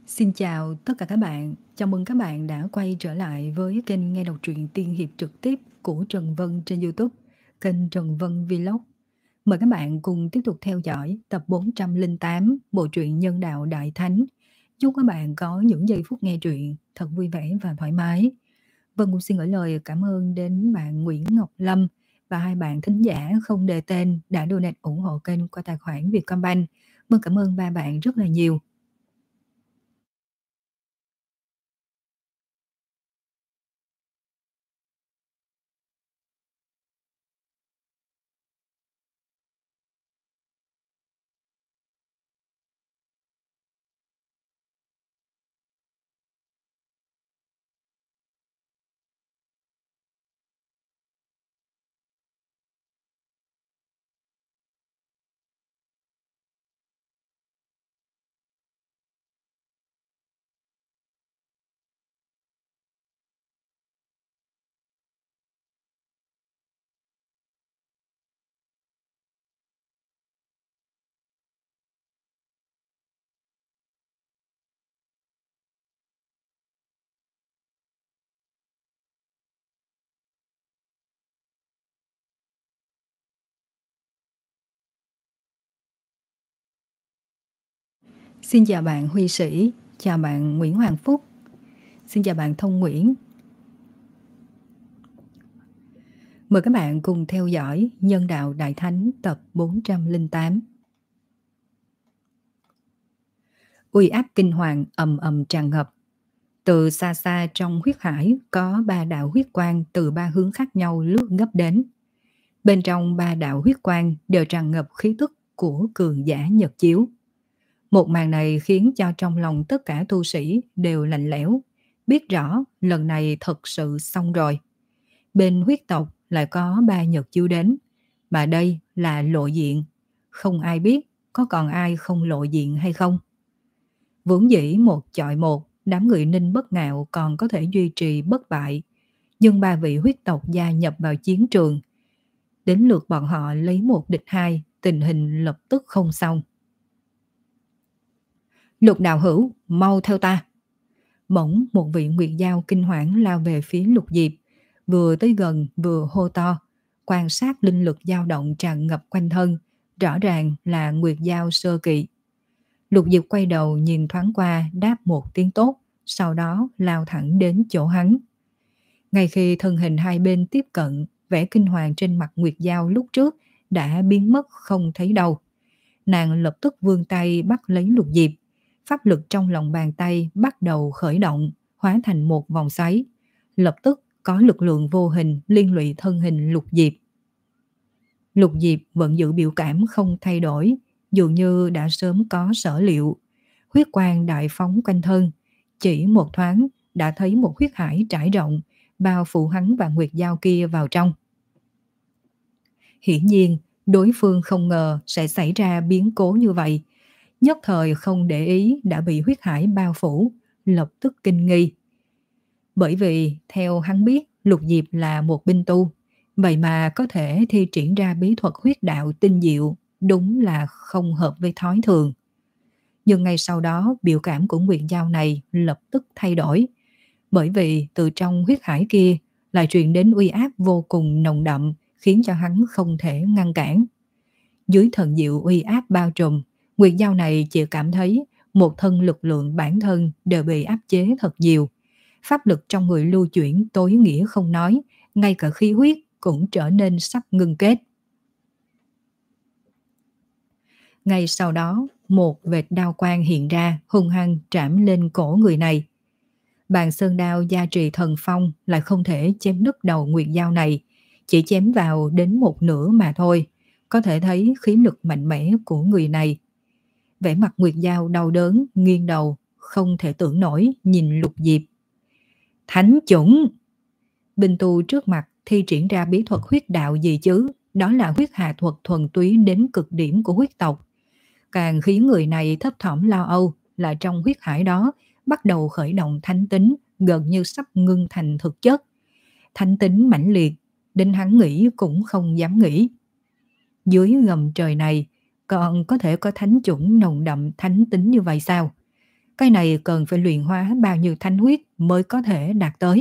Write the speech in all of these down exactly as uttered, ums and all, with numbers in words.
Xin chào tất cả các bạn, chào mừng các bạn đã quay trở lại với kênh nghe đọc truyện tiên hiệp trực tiếp của Trần Vân trên YouTube, kênh Trần Vân Vlog. Mời các bạn cùng tiếp tục theo dõi tập bốn trăm lẻ tám bộ truyện Nhân đạo Đại Thánh. Chúc các bạn có những giây phút nghe truyện thật vui vẻ và thoải mái. Vân cũng xin gửi lời cảm ơn đến bạn Nguyễn Ngọc Lâm và hai bạn thính giả không đề tên đã donate ủng hộ kênh qua tài khoản Vietcombank. Vân cảm ơn ba bạn rất là nhiều. Xin chào bạn Huy Sĩ, chào bạn Nguyễn Hoàng Phúc, xin chào bạn Thông Nguyễn. Mời các bạn cùng theo dõi Nhân đạo Đại Thánh tập bốn trăm lẻ tám. Uy áp kinh hoàng ầm ầm tràn ngập. Từ xa xa trong huyết hải có ba đạo huyết quang từ ba hướng khác nhau lướt gấp đến. Bên trong ba đạo huyết quang đều tràn ngập khí tức của cường giả nhật chiếu. Một màn này khiến cho trong lòng tất cả tu sĩ đều lạnh lẽo, biết rõ lần này thật sự xong rồi. Bên huyết tộc lại có ba nhật chiếu đến, mà đây là lộ diện. Không ai biết có còn ai không lộ diện hay không. Vốn dĩ một chọi một, đám người Ninh Bất Ngạo còn có thể duy trì bất bại. Nhưng ba vị huyết tộc gia nhập vào chiến trường. Đến lượt bọn họ lấy một địch hai, tình hình lập tức không xong. Lục đạo hữu, mau theo ta. Bỗng một vị nguyệt dao kinh hoảng lao về phía Lục Diệp, vừa tới gần vừa hô to, quan sát linh lực dao động tràn ngập quanh thân, rõ ràng là nguyệt dao sơ kỵ. Lục Diệp quay đầu nhìn thoáng qua, đáp một tiếng tốt, sau đó lao thẳng đến chỗ hắn. Ngay khi thân hình hai bên tiếp cận, vẻ kinh hoàng trên mặt nguyệt dao lúc trước đã biến mất không thấy đâu. Nàng lập tức vươn tay bắt lấy Lục Diệp. Pháp lực trong lòng bàn tay bắt đầu khởi động, hóa thành một vòng xoáy. Lập tức có lực lượng vô hình liên lụy thân hình Lục Diệp. Lục Diệp vẫn giữ biểu cảm không thay đổi, dường như đã sớm có sở liệu. Huyết quang đại phóng quanh thân, chỉ một thoáng đã thấy một huyết hải trải rộng, bao phủ hắn và nguyệt dao kia vào trong. Hiển nhiên, đối phương không ngờ sẽ xảy ra biến cố như vậy. Nhất thời không để ý đã bị huyết hải bao phủ, lập tức kinh nghi. Bởi vì theo hắn biết Lục Diệp là một binh tu, vậy mà có thể thi triển ra bí thuật huyết đạo tinh diệu, đúng là không hợp với thói thường. Nhưng ngay sau đó biểu cảm của nguyệt dao này lập tức thay đổi, bởi vì từ trong huyết hải kia lại truyền đến uy áp vô cùng nồng đậm, khiến cho hắn không thể ngăn cản. Dưới thần diệu uy áp bao trùm, nguyệt dao này chỉ cảm thấy một thân lực lượng bản thân đều bị áp chế thật nhiều. Pháp lực trong người lưu chuyển tối nghĩa không nói, ngay cả khí huyết cũng trở nên sắp ngưng kết. Ngay sau đó, một vệt đao quang hiện ra hung hăng trảm lên cổ người này. Bàn sơn đao gia trì thần phong lại không thể chém đứt đầu nguyệt dao này, chỉ chém vào đến một nửa mà thôi. Có thể thấy khí lực mạnh mẽ của người này. Vẻ mặt nguyệt dao đau đớn, nghiêng đầu, không thể tưởng nổi nhìn Lục Diệp. Thánh chủng! Binh tu trước mặt thi triển ra bí thuật huyết đạo gì chứ? Đó là huyết hà thuật thuần túy đến cực điểm của huyết tộc. Càng khiến người này thấp thỏm lo âu là trong huyết hải đó bắt đầu khởi động thánh tính, gần như sắp ngưng thành thực chất. Thánh tính mãnh liệt, đến hắn nghĩ cũng không dám nghĩ. Dưới gầm trời này còn có thể có thánh chủng nồng đậm thánh tính như vậy sao? Cái này cần phải luyện hóa bao nhiêu thánh huyết mới có thể đạt tới.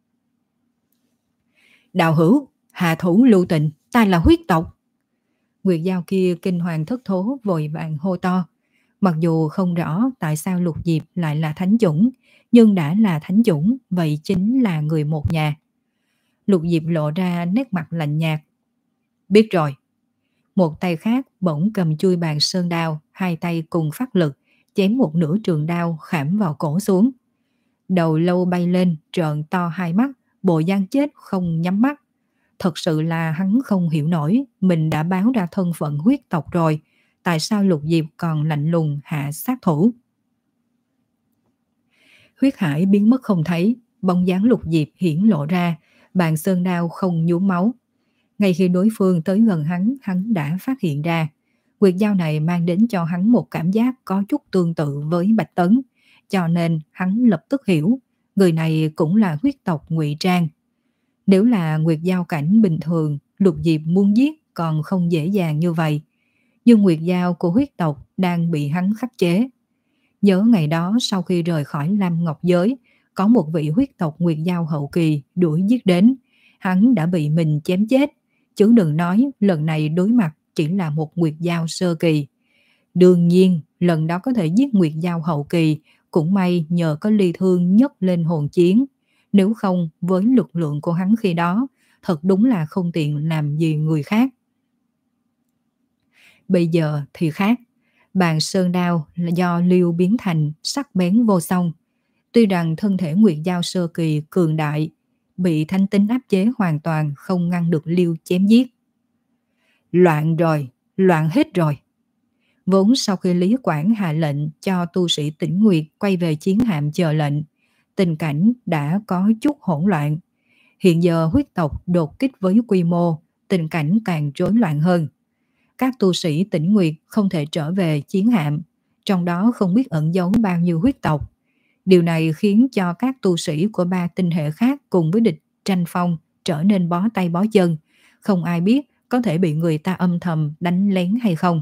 Đạo hữu, hạ thủ lưu tình, ta là huyết tộc. Nguyệt dao kia kinh hoàng thất thố vội vàng hô to. Mặc dù không rõ tại sao Lục Diệp lại là thánh chủng, nhưng đã là thánh chủng, vậy chính là người một nhà. Lục Diệp lộ ra nét mặt lạnh nhạt. Biết rồi. Một tay khác bỗng cầm chui bàn sơn đao, hai tay cùng phát lực, chém một nửa trường đao khảm vào cổ xuống. Đầu lâu bay lên, trợn to hai mắt, bộ dáng chết không nhắm mắt. Thật sự là hắn không hiểu nổi, mình đã báo ra thân phận huyết tộc rồi, tại sao Lục Diệp còn lạnh lùng hạ sát thủ. Huyết hải biến mất không thấy, bóng dáng Lục Diệp hiển lộ ra, bàn sơn đao không nhuốm máu. Ngay khi đối phương tới gần hắn, hắn đã phát hiện ra. Nguyệt dao này mang đến cho hắn một cảm giác có chút tương tự với Bạch Tấn, cho nên hắn lập tức hiểu, người này cũng là huyết tộc ngụy trang. Nếu là Nguyệt dao cảnh bình thường, Lục Diệp muốn giết còn không dễ dàng như vậy. Nhưng Nguyệt dao của huyết tộc đang bị hắn khắc chế. Nhớ ngày đó sau khi rời khỏi Lam Ngọc Giới, có một vị huyết tộc Nguyệt dao hậu kỳ đuổi giết đến. Hắn đã bị mình chém chết, chứ đừng nói lần này đối mặt chỉ là một Nguyệt dao sơ kỳ. Đương nhiên, lần đó có thể giết Nguyệt dao hậu kỳ, cũng may nhờ có ly thương nhấc lên hồn chiến. Nếu không, với lực lượng của hắn khi đó, thật đúng là không tiện làm gì người khác. Bây giờ thì khác. Bàn sơn đao là do liêu biến thành sắc bén vô song. Tuy rằng thân thể Nguyệt dao sơ kỳ cường đại, bị thánh tính áp chế hoàn toàn không ngăn được liêu chém giết. Loạn rồi, loạn hết rồi. Vốn sau khi Lý Quảng hạ lệnh cho tu sĩ Tĩnh Nguyệt quay về chiến hạm chờ lệnh, tình cảnh đã có chút hỗn loạn. Hiện giờ huyết tộc đột kích với quy mô, tình cảnh càng rối loạn hơn. Các tu sĩ Tĩnh Nguyệt không thể trở về chiến hạm, trong đó không biết ẩn giấu bao nhiêu huyết tộc. Điều này khiến cho các tu sĩ của ba tinh hệ khác cùng với địch tranh phong trở nên bó tay bó chân. Không ai biết có thể bị người ta âm thầm đánh lén hay không.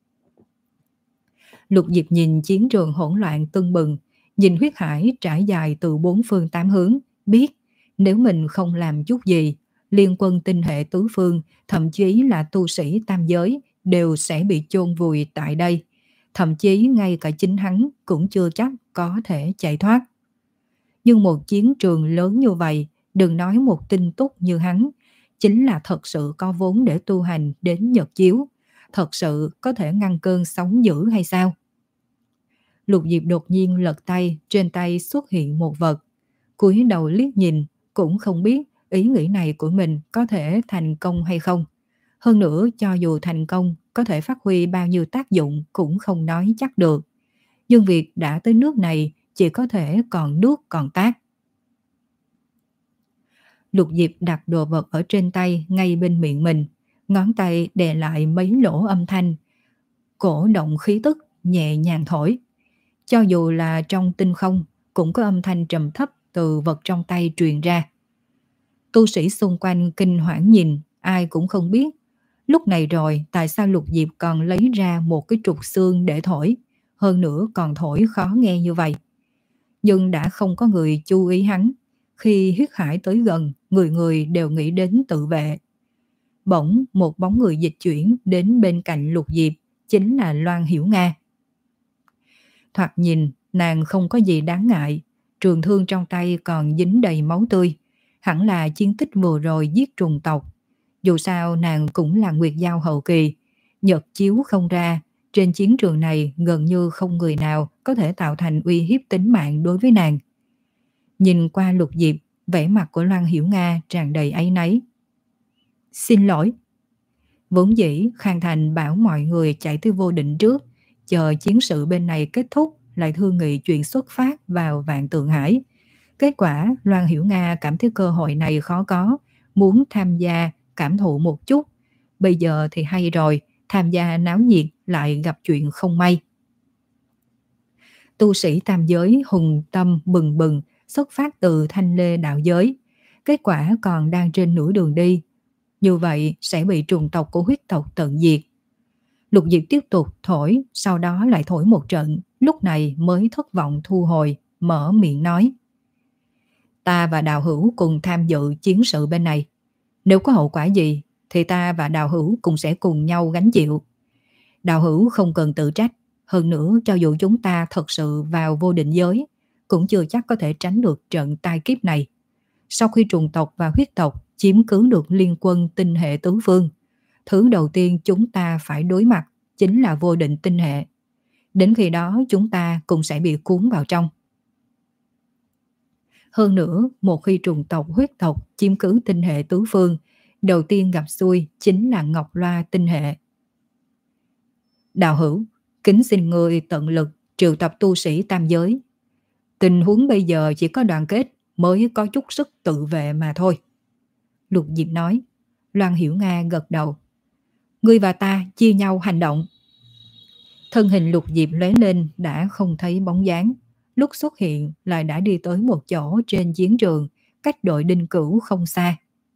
Lục Diệp nhìn chiến trường hỗn loạn tưng bừng, nhìn huyết hải trải dài từ bốn phương tám hướng, biết nếu mình không làm chút gì, liên quân tinh hệ tứ phương, thậm chí là tu sĩ tam giới đều sẽ bị chôn vùi tại đây. Thậm chí ngay cả chính hắn cũng chưa chắc có thể chạy thoát. Nhưng một chiến trường lớn như vậy, đừng nói một tinh túc như hắn, chính là thật sự có vốn để tu hành đến nhật chiếu, thật sự có thể ngăn cơn sóng dữ hay sao? Lục Diệp đột nhiên lật tay, trên tay xuất hiện một vật. Cúi đầu liếc nhìn, cũng không biết ý nghĩ này của mình có thể thành công hay không. Hơn nữa, cho dù thành công, có thể phát huy bao nhiêu tác dụng cũng không nói chắc được. Nhưng việc đã tới nước này, chỉ có thể còn nước còn tát. Lục Diệp đặt đồ vật ở trên tay ngay bên miệng mình, ngón tay đè lại mấy lỗ âm thanh, cổ động khí tức, nhẹ nhàng thổi. Cho dù là trong tinh không, cũng có âm thanh trầm thấp từ vật trong tay truyền ra. Tu sĩ xung quanh kinh hoảng nhìn, ai cũng không biết. Lúc này rồi, tại sao Lục Diệp còn lấy ra một cái trục xương để thổi, hơn nữa còn thổi khó nghe như vậy. Nhưng đã không có người chú ý hắn. Khi huyết hải tới gần, người người đều nghĩ đến tự vệ. Bỗng một bóng người dịch chuyển đến bên cạnh Lục Diệp, chính là Loan Hiểu Nga. Thoạt nhìn, nàng không có gì đáng ngại, trường thương trong tay còn dính đầy máu tươi. Hẳn là chiến tích vừa rồi giết trùng tộc. Dù sao nàng cũng là Nguyệt dao hậu kỳ, nhật chiếu không ra, trên chiến trường này gần như không người nào có thể tạo thành uy hiếp tính mạng đối với nàng. Nhìn qua Lục Diệp, vẻ mặt của Loan Hiểu Nga tràn đầy áy náy. Xin lỗi. Vốn dĩ Khang Thành bảo mọi người chạy tới Vô Định trước, chờ chiến sự bên này kết thúc lại thương nghị chuyện xuất phát vào Vạn Tượng Hải. Kết quả Loan Hiểu Nga cảm thấy cơ hội này khó có, muốn tham gia cảm thụ một chút. Bây giờ thì hay rồi, tham gia náo nhiệt lại gặp chuyện không may. Tu sĩ tam giới hùng tâm bừng bừng xuất phát từ Thanh Lê đạo giới. Kết quả còn đang trên nửa đường đi. Như vậy sẽ bị trùng tộc của huyết tộc tận diệt. Lục Diệp tiếp tục thổi, sau đó lại thổi một trận, lúc này mới thất vọng thu hồi, mở miệng nói. Ta và Đào Hữu cùng tham dự chiến sự bên này. Nếu có hậu quả gì, thì ta và Đào Hữu cũng sẽ cùng nhau gánh chịu. Đào Hữu không cần tự trách, hơn nữa cho dù chúng ta thật sự vào vô định giới, cũng chưa chắc có thể tránh được trận tai kiếp này. Sau khi trùng tộc và huyết tộc chiếm cứ được liên quân tinh hệ tứ phương, thứ đầu tiên chúng ta phải đối mặt chính là vô định tinh hệ. Đến khi đó chúng ta cũng sẽ bị cuốn vào trong. Hơn nữa, một khi trùng tộc huyết tộc chiếm cứ tinh hệ tứ phương, đầu tiên gặp xui chính là Ngọc Loa tinh hệ. Đào Hữu, kính xin ngươi tận lực triệu tập tu sĩ tam giới. Tình huống bây giờ chỉ có đoàn kết mới có chút sức tự vệ mà thôi. Lục Diệp nói. Loan Hiểu Nga gật đầu. Ngươi và ta chia nhau hành động. Thân hình Lục Diệp lóe lên đã không thấy bóng dáng. Lúc xuất hiện lại đã đi tới một chỗ trên chiến trường, cách đội Đinh Cửu không xa.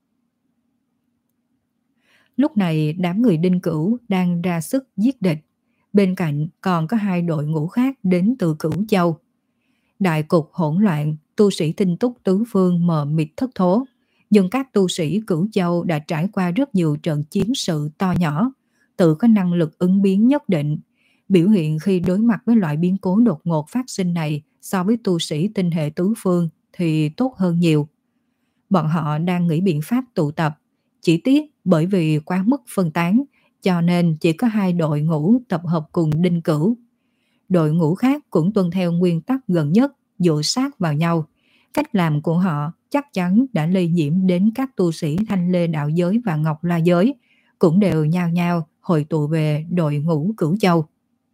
Lúc này đám người Đinh Cửu đang ra sức giết địch. Bên cạnh còn có hai đội ngũ khác đến từ Cửu Châu. Đại cục hỗn loạn, tu sĩ tinh túc tứ phương mờ mịt thất thố. Nhưng các tu sĩ Cửu Châu đã trải qua rất nhiều trận chiến sự to nhỏ, tự có năng lực ứng biến nhất định. Biểu hiện khi đối mặt với loại biến cố đột ngột phát sinh này so với tu sĩ tinh hệ tứ phương thì tốt hơn nhiều. Bọn họ đang nghĩ biện pháp tụ tập, chỉ tiếc bởi vì quá mức phân tán, cho nên chỉ có hai đội ngũ tập hợp cùng Đinh Cửu. Đội ngũ khác cũng tuân theo nguyên tắc gần nhất, dựa sát vào nhau. Cách làm của họ chắc chắn đã lây nhiễm đến các tu sĩ Thanh Lê đạo giới và Ngọc La giới, cũng đều nhao nhao hội tụ về đội ngũ Cửu Châu.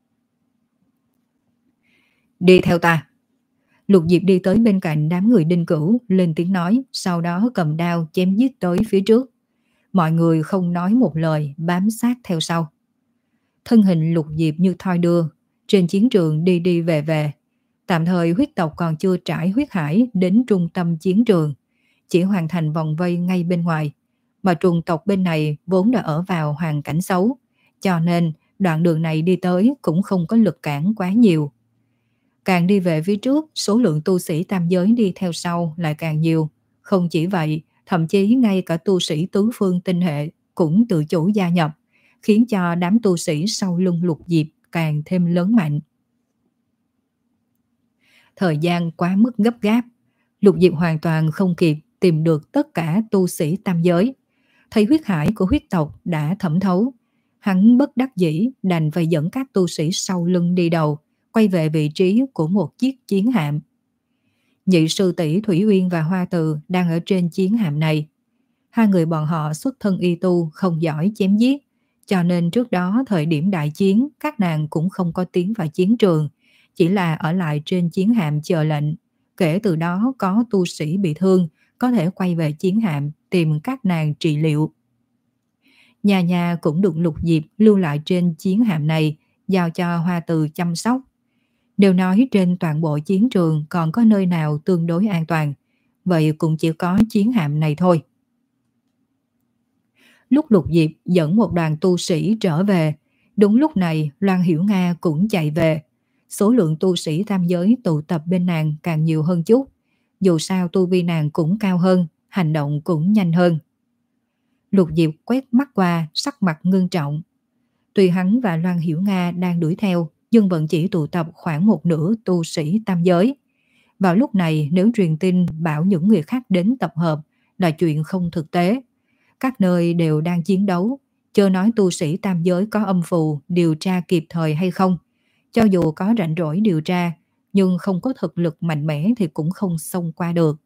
Đi theo ta. Lục Diệp đi tới bên cạnh đám người Đinh Cửu, lên tiếng nói, sau đó cầm đao chém giết tới phía trước. Mọi người không nói một lời, bám sát theo sau. Thân hình Lục Diệp như thoi đưa, trên chiến trường đi đi về về. Tạm thời huyết tộc còn chưa trải huyết hải đến trung tâm chiến trường, chỉ hoàn thành vòng vây ngay bên ngoài. Mà trùng tộc bên này vốn đã ở vào hoàn cảnh xấu, cho nên đoạn đường này đi tới cũng không có lực cản quá nhiều. Càng đi về phía trước, số lượng tu sĩ tam giới đi theo sau lại càng nhiều. Không chỉ vậy, thậm chí ngay cả tu sĩ tứ phương tinh hệ cũng tự chủ gia nhập, khiến cho đám tu sĩ sau lưng Lục Diệp càng thêm lớn mạnh. Thời gian quá mức gấp gáp, Lục Diệp hoàn toàn không kịp tìm được tất cả tu sĩ tam giới. Thấy huyết hải của huyết tộc đã thẩm thấu, hắn bất đắc dĩ đành phải dẫn các tu sĩ sau lưng đi đầu, quay về vị trí của một chiếc chiến hạm. Nhị sư tỷ Thủy Uyên và Hoa Từ đang ở trên chiến hạm này. Hai người bọn họ xuất thân y tu, không giỏi chém giết, cho nên trước đó thời điểm đại chiến các nàng cũng không có tiến vào chiến trường, chỉ là ở lại trên chiến hạm chờ lệnh. Kể từ đó có tu sĩ bị thương có thể quay về chiến hạm tìm các nàng trị liệu. Nhà nhà cũng được Lục Diệp lưu lại trên chiến hạm này, giao cho Hoa Từ chăm sóc. Đều nói trên toàn bộ chiến trường còn có nơi nào tương đối an toàn, vậy cũng chỉ có chiến hạm này thôi. Lúc Lục Diệp dẫn một đoàn tu sĩ trở về, đúng lúc này Loan Hiểu Nga cũng chạy về. Số lượng tu sĩ tam giới tụ tập bên nàng càng nhiều hơn chút. Dù sao tu vi nàng cũng cao hơn, hành động cũng nhanh hơn. Lục Diệp quét mắt qua, sắc mặt ngưng trọng. Tuy hắn và Loan Hiểu Nga đang đuổi theo, nhưng vẫn chỉ tụ tập khoảng một nửa tu sĩ tam giới. Vào lúc này nếu truyền tin bảo những người khác đến tập hợp là chuyện không thực tế. Các nơi đều đang chiến đấu, chớ nói tu sĩ tam giới có âm phù điều tra kịp thời hay không. Cho dù có rảnh rỗi điều tra, nhưng không có thực lực mạnh mẽ thì cũng không xông qua được.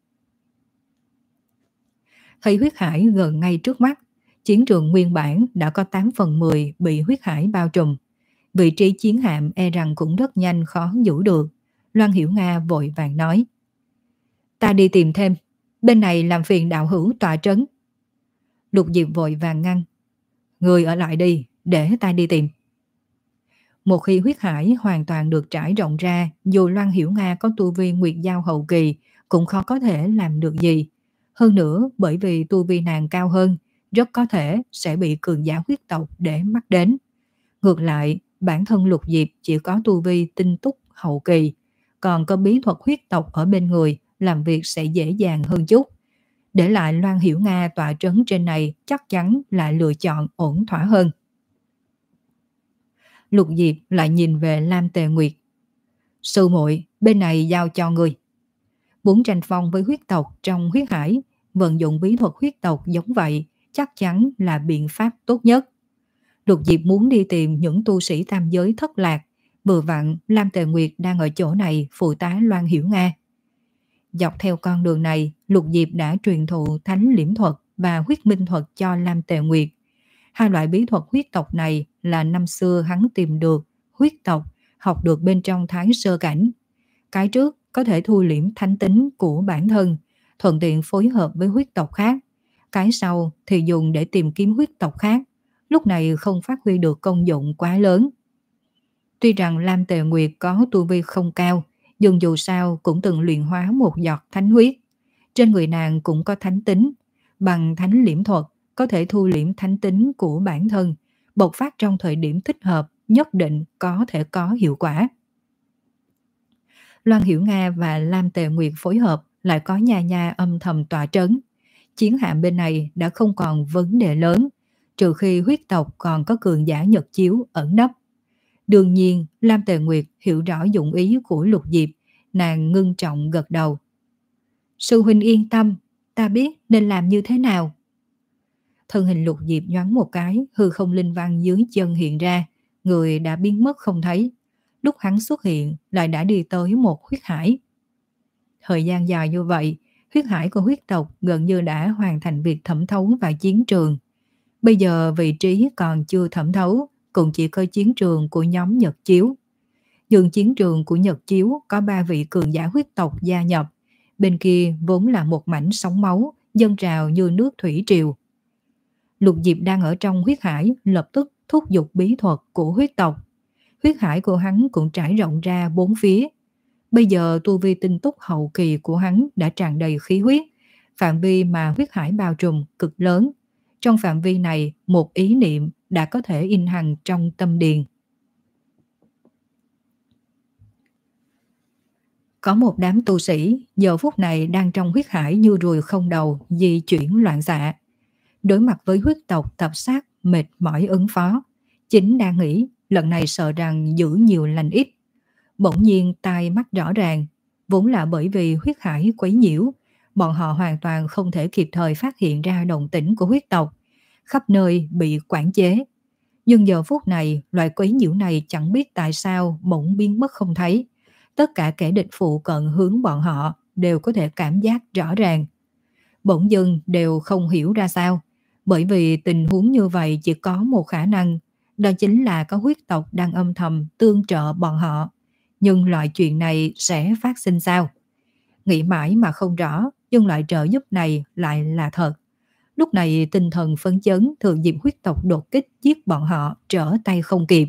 Thấy huyết hải gần ngay trước mắt, chiến trường nguyên bản đã có tám phần mười bị huyết hải bao trùm. Vị trí chiến hạm e rằng cũng rất nhanh khó giữ được. Loan Hiểu Nga vội vàng nói. Ta đi tìm thêm, bên này làm phiền đạo hữu tọa trấn. Lục Diệp vội vàng ngăn. Người ở lại đi, để ta đi tìm. Một khi huyết hải hoàn toàn được trải rộng ra, dù Loan Hiểu Nga có tu vi nguyệt giao hậu kỳ cũng khó có thể làm được gì. Hơn nữa bởi vì tu vi nàng cao hơn, rất có thể sẽ bị cường giả huyết tộc để mắt đến. Ngược lại, bản thân Lục Diệp chỉ có tu vi tinh túc hậu kỳ, còn có bí thuật huyết tộc ở bên người, làm việc sẽ dễ dàng hơn chút. Để lại Loan Hiểu Nga tọa trấn trên này chắc chắn là lựa chọn ổn thỏa hơn. Lục Diệp lại nhìn về Lam Tề Nguyệt. Sư muội, bên này giao cho người. Muốn tranh phong với huyết tộc trong huyết hải, vận dụng bí thuật huyết tộc giống vậy chắc chắn là biện pháp tốt nhất. Lục Diệp muốn đi tìm những tu sĩ tam giới thất lạc, vừa vặn Lam Tề Nguyệt đang ở chỗ này phụ tá Loan Hiểu Nga. Dọc theo con đường này, Lục Diệp đã truyền thụ thánh liễm thuật và huyết minh thuật cho Lam Tề Nguyệt. Hai loại bí thuật huyết tộc này là năm xưa hắn tìm được huyết tộc, học được bên trong Thái Sơ Cảnh. Cái trước có thể thu liễm thánh tính của bản thân, thuận tiện phối hợp với huyết tộc khác. Cái sau thì dùng để tìm kiếm huyết tộc khác, lúc này không phát huy được công dụng quá lớn. Tuy rằng Lam Tề Nguyệt có tu vi không cao, nhưng dù sao cũng từng luyện hóa một giọt thánh huyết. Trên người nàng cũng có thánh tính, bằng thánh liễm thuật có thể thu liễm thánh tính của bản thân, bộc phát trong thời điểm thích hợp nhất định có thể có hiệu quả. Loan Hiểu Nga và Lam Tề Nguyệt phối hợp lại có nha nha âm thầm tọa trấn. Chiến hạm bên này đã không còn vấn đề lớn, trừ khi huyết tộc còn có cường giả nhật chiếu ẩn nấp. Đương nhiên, Lam Tề Nguyệt hiểu rõ dụng ý của Lục Diệp, nàng ngưng trọng gật đầu. Sư huynh yên tâm, ta biết nên làm như thế nào. Thân hình Lục Diệp nhoáng một cái, hư không linh văn dưới chân hiện ra, người đã biến mất không thấy. Lúc hắn xuất hiện lại đã đi tới một huyết hải. Thời gian dài như vậy, huyết hải của huyết tộc gần như đã hoàn thành việc thẩm thấu vào chiến trường. Bây giờ vị trí còn chưa thẩm thấu, cũng chỉ có chiến trường của nhóm Nhật Chiếu. Nhưng chiến trường của Nhật Chiếu có ba vị cường giả huyết tộc gia nhập, bên kia vốn là một mảnh sóng máu, dâng trào như nước thủy triều. Lục Diệp đang ở trong huyết hải, lập tức thúc giục bí thuật của huyết tộc. Huyết hải của hắn cũng trải rộng ra bốn phía. Bây giờ tu vi tinh túc hậu kỳ của hắn đã tràn đầy khí huyết, phạm vi mà huyết hải bao trùm cực lớn. Trong phạm vi này, một ý niệm đã có thể in hằn trong tâm điền. Có một đám tu sĩ giờ phút này đang trong huyết hải như ruồi không đầu, di chuyển loạn xạ. Đối mặt với huyết tộc tập sát mệt mỏi ứng phó, chính đang nghĩ lần này sợ rằng giữ nhiều lành ít. Bỗng nhiên tai mắt rõ ràng, vốn là bởi vì huyết hải quấy nhiễu, bọn họ hoàn toàn không thể kịp thời phát hiện ra động tĩnh của huyết tộc, khắp nơi bị quản chế. Nhưng giờ phút này, loại quấy nhiễu này chẳng biết tại sao bỗng biến mất không thấy. Tất cả kẻ địch phụ cận hướng bọn họ đều có thể cảm giác rõ ràng. Bỗng dưng đều không hiểu ra sao, bởi vì tình huống như vậy chỉ có một khả năng, đó chính là có huyết tộc đang âm thầm tương trợ bọn họ. Nhưng loại chuyện này sẽ phát sinh sao? Nghĩ mãi mà không rõ, nhưng loại trợ giúp này lại là thật. Lúc này tinh thần phấn chấn, thừa dịp huyết tộc đột kích giết bọn họ trở tay không kịp.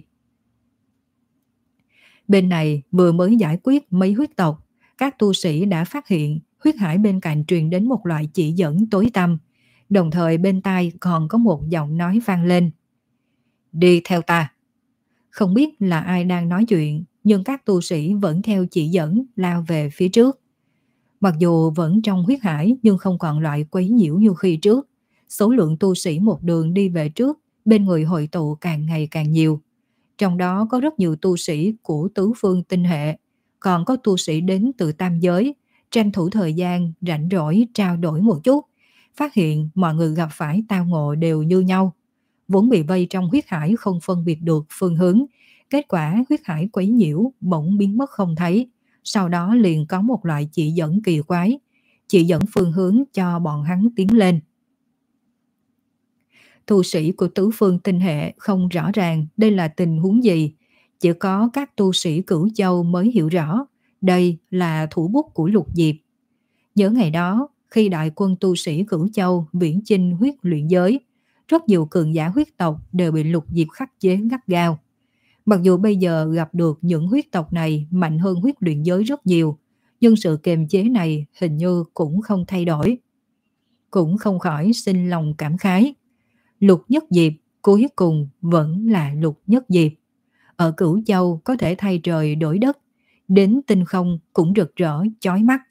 Bên này vừa mới giải quyết mấy huyết tộc, các tu sĩ đã phát hiện huyết hải bên cạnh truyền đến một loại chỉ dẫn tối tăm, đồng thời bên tai còn có một giọng nói vang lên. Đi theo ta. Không biết là ai đang nói chuyện, nhưng các tu sĩ vẫn theo chỉ dẫn lao về phía trước. Mặc dù vẫn trong huyết hải nhưng không còn loại quấy nhiễu như khi trước. Số lượng tu sĩ một đường đi về trước, bên người hội tụ càng ngày càng nhiều. Trong đó có rất nhiều tu sĩ của tứ phương tinh hệ, còn có tu sĩ đến từ tam giới, tranh thủ thời gian rảnh rỗi trao đổi một chút, phát hiện mọi người gặp phải tao ngộ đều như nhau. Vốn bị vây trong huyết hải không phân biệt được phương hướng, kết quả huyết hải quấy nhiễu bỗng biến mất không thấy, sau đó liền có một loại chỉ dẫn kỳ quái, chỉ dẫn phương hướng cho bọn hắn tiến lên. Tu sĩ của tứ phương tinh hệ không rõ ràng đây là tình huống gì, chỉ có các tu sĩ Cửu Châu mới hiểu rõ, đây là thủ bút của Lục Diệp. Nhớ ngày đó, khi đại quân tu sĩ Cửu Châu viễn chinh huyết luyện giới, rất nhiều cường giả huyết tộc đều bị Lục Diệp khắc chế gắt gao. Mặc dù bây giờ gặp được những huyết tộc này mạnh hơn huyết luyện giới rất nhiều, nhưng sự kiềm chế này hình như cũng không thay đổi. Cũng không khỏi sinh lòng cảm khái. Lục Nhất Diệp, cuối cùng vẫn là Lục Nhất Diệp. Ở Cửu Châu có thể thay trời đổi đất, đến tinh không cũng rực rỡ chói mắt.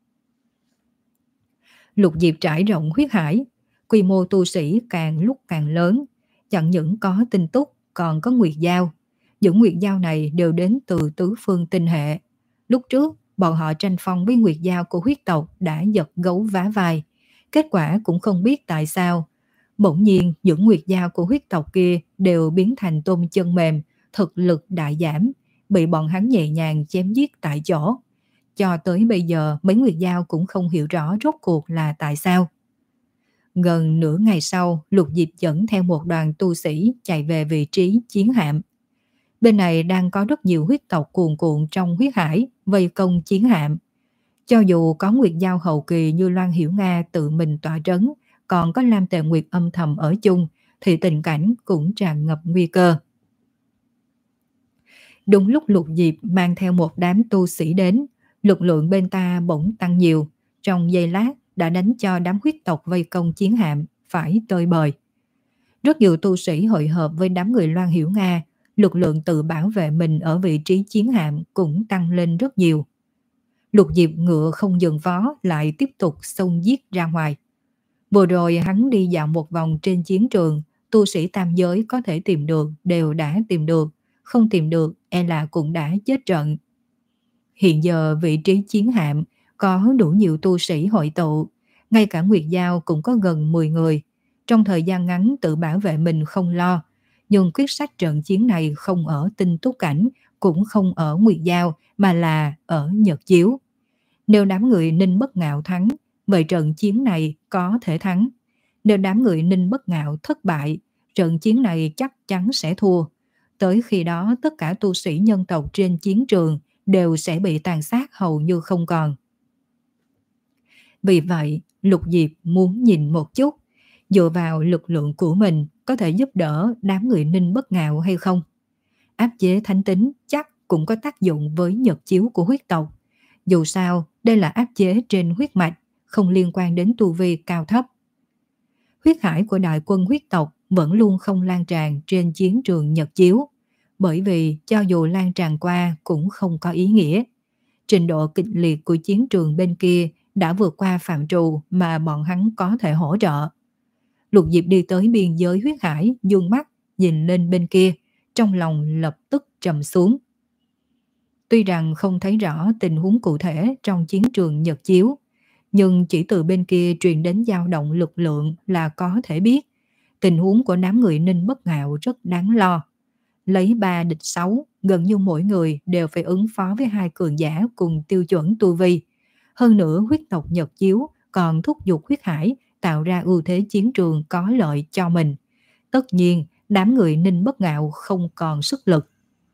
Lục Diệp trải rộng huyết hải, quy mô tu sĩ càng lúc càng lớn, chẳng những có Tinh Túc còn có Nguyệt Giao. Những Nguyệt Giao này đều đến từ tứ phương tinh hệ. Lúc trước, bọn họ tranh phong với Nguyệt Giao của huyết tộc đã giật gấu vá vai. Kết quả cũng không biết tại sao. Bỗng nhiên, những Nguyệt Giao của huyết tộc kia đều biến thành tôm chân mềm, thực lực đại giảm, bị bọn hắn nhẹ nhàng chém giết tại chỗ. Cho tới bây giờ, mấy Nguyệt Giao cũng không hiểu rõ rốt cuộc là tại sao. Gần nửa ngày sau, Lục Diệp dẫn theo một đoàn tu sĩ chạy về vị trí chiến hạm. Bên này đang có rất nhiều huyết tộc cuồn cuộn trong huyết hải, vây công chiến hạm. Cho dù có Nguyệt Giao hậu kỳ như Loan Hiểu Nga tự mình tỏa trấn, còn có Lam Tề Nguyệt âm thầm ở chung, thì tình cảnh cũng tràn ngập nguy cơ. Đúng lúc Lục Diệp mang theo một đám tu sĩ đến, lực lượng bên ta bỗng tăng nhiều, trong giây lát đã đánh cho đám huyết tộc vây công chiến hạm phải tơi bời. Rất nhiều tu sĩ hội hợp với đám người Loan Hiểu Nga, lực lượng tự bảo vệ mình ở vị trí chiến hạm cũng tăng lên rất nhiều. Lục Diệp ngựa không dừng vó lại tiếp tục xông giết ra ngoài. Vừa rồi hắn đi dạo một vòng trên chiến trường, tu sĩ tam giới có thể tìm được đều đã tìm được, không tìm được e là cũng đã chết trận. Hiện giờ vị trí chiến hạm có đủ nhiều tu sĩ hội tụ, ngay cả Nguyệt Giao cũng có gần mười người. Trong thời gian ngắn tự bảo vệ mình không lo, nhưng quyết sách trận chiến này không ở Tinh Túc Cảnh, cũng không ở Nguyệt Giao mà là ở Nhật Chiếu. Nếu đám người Ninh Bất Ngạo thắng, vậy trận chiến này có thể thắng. Nếu đám người Ninh Bất Ngạo thất bại, trận chiến này chắc chắn sẽ thua. Tới khi đó tất cả tu sĩ nhân tộc trên chiến trường đều sẽ bị tàn sát hầu như không còn. Vì vậy, Lục Diệp muốn nhìn một chút, dựa vào lực lượng của mình có thể giúp đỡ đám người Ninh Bất Ngạo hay không. Áp chế thánh tính chắc cũng có tác dụng với Nhật Chiếu của huyết tộc. Dù sao, đây là áp chế trên huyết mạch, không liên quan đến tu vi cao thấp. Huyết hải của đại quân huyết tộc vẫn luôn không lan tràn trên chiến trường Nhật Chiếu, bởi vì cho dù lan tràn qua cũng không có ý nghĩa. Trình độ kịch liệt của chiến trường bên kia đã vượt qua phạm trù mà bọn hắn có thể hỗ trợ. Lục Diệp đi tới biên giới huyết hải, dương mắt nhìn lên bên kia, trong lòng lập tức trầm xuống. Tuy rằng không thấy rõ tình huống cụ thể trong chiến trường Nhật Chiếu, nhưng chỉ từ bên kia truyền đến dao động lực lượng là có thể biết tình huống của đám người Ninh Bất Ngạo rất đáng lo. Lấy ba địch sáu, gần như mỗi người đều phải ứng phó với hai cường giả cùng tiêu chuẩn tu vi. Hơn nữa huyết tộc Nhật Chiếu còn thúc giục huyết hải tạo ra ưu thế chiến trường có lợi cho mình. Tất nhiên, đám người Ninh Bất Ngạo không còn sức lực.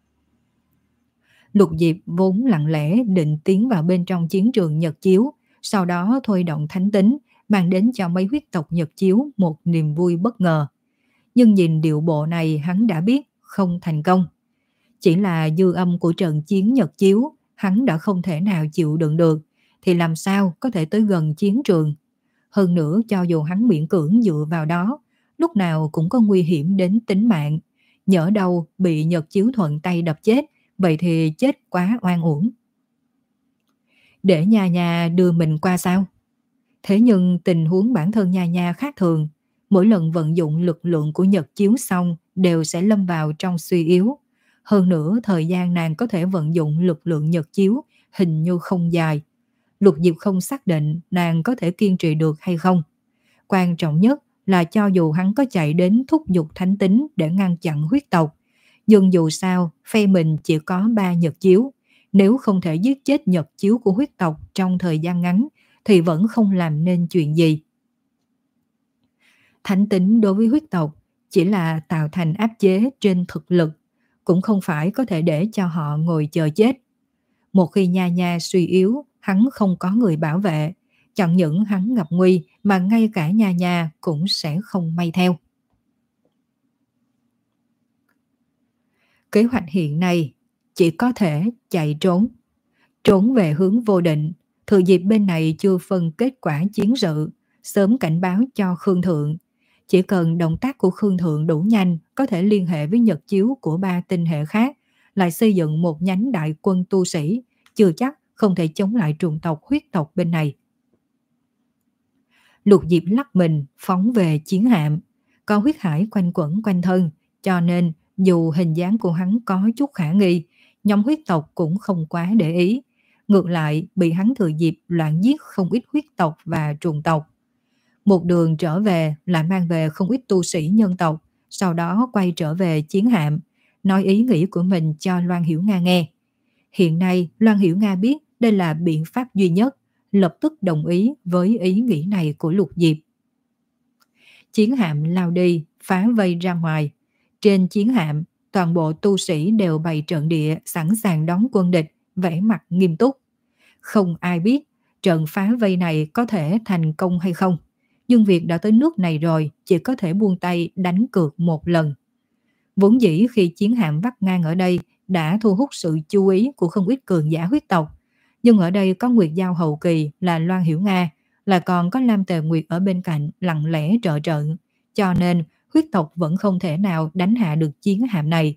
Lục Diệp vốn lặng lẽ định tiến vào bên trong chiến trường Nhật Chiếu, sau đó thôi động thánh tính, mang đến cho mấy huyết tộc Nhật Chiếu một niềm vui bất ngờ. Nhưng nhìn điệu bộ này hắn đã biết không thành công. Chỉ là dư âm của trận chiến Nhật Chiếu, hắn đã không thể nào chịu đựng được, thì làm sao có thể tới gần chiến trường. Hơn nữa cho dù hắn miễn cưỡng dựa vào đó, lúc nào cũng có nguy hiểm đến tính mạng. Nhỡ đâu bị Nhật Chiếu thuận tay đập chết, vậy thì chết quá oan uổng. Để Nha Nha đưa mình qua sao? Thế nhưng tình huống bản thân Nha Nha khác thường. Mỗi lần vận dụng lực lượng của Nhật Chiếu xong đều sẽ lâm vào trong suy yếu. Hơn nữa thời gian nàng có thể vận dụng lực lượng Nhật Chiếu hình như không dài. Lục Diệp không xác định nàng có thể kiên trì được hay không. Quan trọng nhất là cho dù hắn có chạy đến thúc giục thánh tính để ngăn chặn huyết tộc, nhưng dù sao phe mình chỉ có ba Nhật Chiếu. Nếu không thể giết chết Nhật Chiếu của huyết tộc trong thời gian ngắn thì vẫn không làm nên chuyện gì. Thánh tính đối với huyết tộc chỉ là tạo thành áp chế trên thực lực, cũng không phải có thể để cho họ ngồi chờ chết. Một khi Nha Nha suy yếu, hắn không có người bảo vệ, chẳng những hắn gặp nguy mà ngay cả Nha Nha cũng sẽ không may theo. Kế hoạch hiện nay chỉ có thể chạy trốn, trốn về hướng vô định, thừa dịp bên này chưa phân kết quả chiến sự, sớm cảnh báo cho Khương Thượng. Chỉ cần động tác của Khương Thượng đủ nhanh, có thể liên hệ với nhật chiếu của ba tinh hệ khác, lại xây dựng một nhánh đại quân tu sĩ, chưa chắc không thể chống lại trùng tộc huyết tộc bên này. Lục Diệp lắc mình phóng về chiến hạm, có huyết hải quanh quẩn quanh thân, cho nên dù hình dáng của hắn có chút khả nghi, nhóm huyết tộc cũng không quá để ý. Ngược lại bị hắn thừa dịp loạn giết không ít huyết tộc và trùng tộc. Một đường trở về lại mang về không ít tu sĩ nhân tộc, sau đó quay trở về chiến hạm, nói ý nghĩ của mình cho Loan Hiểu Nga nghe. Hiện nay Loan Hiểu Nga biết đây là biện pháp duy nhất, lập tức đồng ý với ý nghĩ này của Lục Diệp. Chiến hạm lao đi, phá vây ra ngoài. Trên chiến hạm, toàn bộ tu sĩ đều bày trận địa sẵn sàng đón quân địch, vẻ mặt nghiêm túc. Không ai biết trận phá vây này có thể thành công hay không, nhưng việc đã tới nước này rồi, chỉ có thể buông tay đánh cược một lần. Vốn dĩ khi chiến hạm vắt ngang ở đây đã thu hút sự chú ý của không ít cường giả huyết tộc, nhưng ở đây có Nguyệt Giao hậu kỳ là Loan Hiểu Nga, là còn có Lam Tề Nguyệt ở bên cạnh lặng lẽ trợ trận, cho nên huyết tộc vẫn không thể nào đánh hạ được chiến hạm này.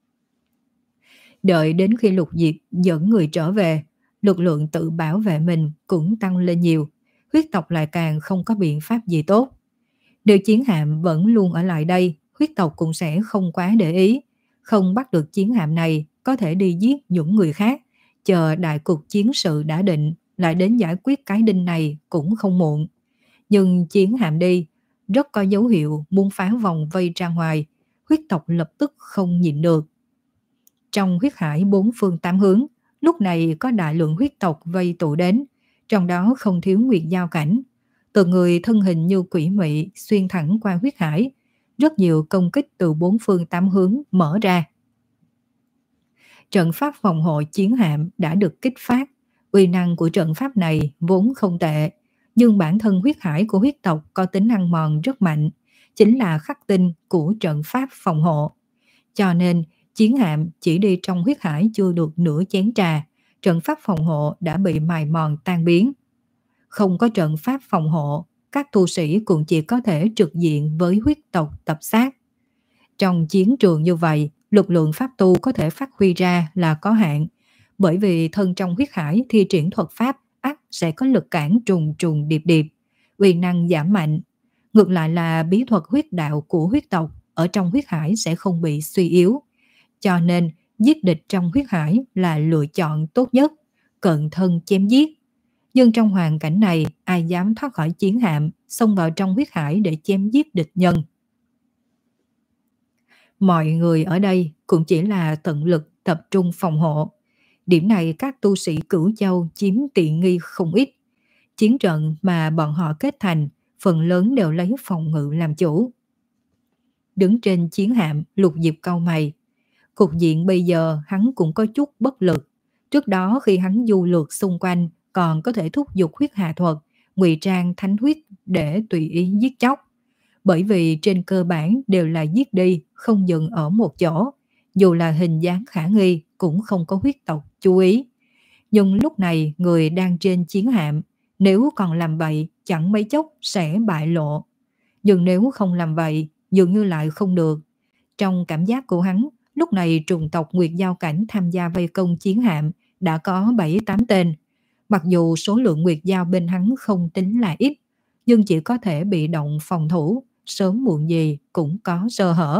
Đợi đến khi Lục Diệp dẫn người trở về, lực lượng tự bảo vệ mình cũng tăng lên nhiều, huyết tộc lại càng không có biện pháp gì tốt. Nếu chiến hạm vẫn luôn ở lại đây, huyết tộc cũng sẽ không quá để ý, không bắt được chiến hạm này có thể đi giết những người khác, chờ đại cục chiến sự đã định lại đến giải quyết cái đinh này cũng không muộn. Nhưng chiến hạm đi, rất có dấu hiệu muốn phá vòng vây ra ngoài, huyết tộc lập tức không nhịn được. Trong huyết hải bốn phương tám hướng, lúc này có đại lượng huyết tộc vây tụ đến, trong đó không thiếu Nguyệt Giao cảnh. Từ người thân hình như quỷ mị xuyên thẳng qua huyết hải, rất nhiều công kích từ bốn phương tám hướng mở ra. Trận pháp phòng hộ chiến hạm đã được kích phát, uy năng của trận pháp này vốn không tệ, nhưng bản thân huyết hải của huyết tộc có tính ăn mòn rất mạnh, chính là khắc tinh của trận pháp phòng hộ. Cho nên chiến hạm chỉ đi trong huyết hải chưa được nửa chén trà, trận pháp phòng hộ đã bị mài mòn tan biến. Không có trận pháp phòng hộ, các tu sĩ cũng chỉ có thể trực diện với huyết tộc tập sát. Trong chiến trường như vậy, lực lượng pháp tu có thể phát huy ra là có hạn, bởi vì thân trong huyết hải thi triển thuật pháp ắt sẽ có lực cản trùng trùng điệp điệp, uy năng giảm mạnh. Ngược lại là bí thuật huyết đạo của huyết tộc ở trong huyết hải sẽ không bị suy yếu. Cho nên giết địch trong huyết hải là lựa chọn tốt nhất, cận thân chém giết. Nhưng trong hoàn cảnh này, ai dám thoát khỏi chiến hạm, xông vào trong huyết hải để chém giết địch nhân. Mọi người ở đây cũng chỉ là tận lực tập trung phòng hộ. Điểm này các tu sĩ Cửu Châu chiếm tiện nghi không ít. Chiến trận mà bọn họ kết thành, phần lớn đều lấy phòng ngự làm chủ. Đứng trên chiến hạm, Lục Diệp cau mày. Cục diện bây giờ hắn cũng có chút bất lực. Trước đó khi hắn du lược xung quanh, còn có thể thúc giục huyết hà thuật, ngụy trang thánh huyết để tùy ý giết chóc. Bởi vì trên cơ bản đều là giết đi, không dừng ở một chỗ. Dù là hình dáng khả nghi cũng không có huyết tộc chú ý. Nhưng lúc này người đang trên chiến hạm, nếu còn làm vậy chẳng mấy chốc sẽ bại lộ. Nhưng nếu không làm vậy, dường như lại không được. Trong cảm giác của hắn, lúc này trùng tộc Nguyệt Giao cảnh tham gia vây công chiến hạm đã có bảy tám tên. Mặc dù số lượng Nguyệt Giao bên hắn không tính là ít, nhưng chỉ có thể bị động phòng thủ, sớm muộn gì cũng có sơ hở.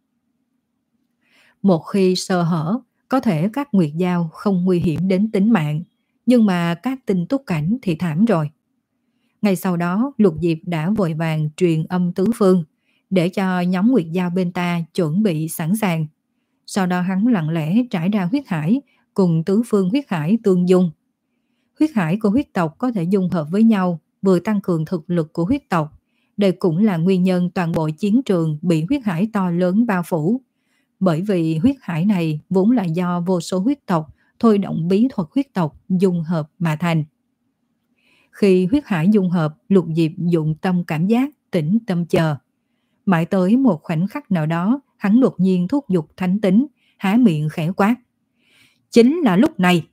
Một khi sơ hở, có thể các Nguyệt Giao không nguy hiểm đến tính mạng, nhưng mà các tinh túc cảnh thì thảm rồi. Ngay sau đó, Lục Diệp đã vội vàng truyền âm tứ phương, để cho nhóm Nguyệt Giao bên ta chuẩn bị sẵn sàng. Sau đó hắn lặng lẽ trải ra huyết hải, cùng tứ phương huyết hải tương dung. Huyết hải của huyết tộc có thể dung hợp với nhau, vừa tăng cường thực lực của huyết tộc. Đây cũng là nguyên nhân toàn bộ chiến trường bị huyết hải to lớn bao phủ. Bởi vì huyết hải này vốn là do vô số huyết tộc thôi động bí thuật huyết tộc dung hợp mà thành. Khi huyết hải dung hợp, Lục Diệp dụng tâm cảm giác, tĩnh tâm chờ. Mãi tới một khoảnh khắc nào đó, hắn đột nhiên thúc giục thánh tính, há miệng khẽ quát. Chính là lúc này!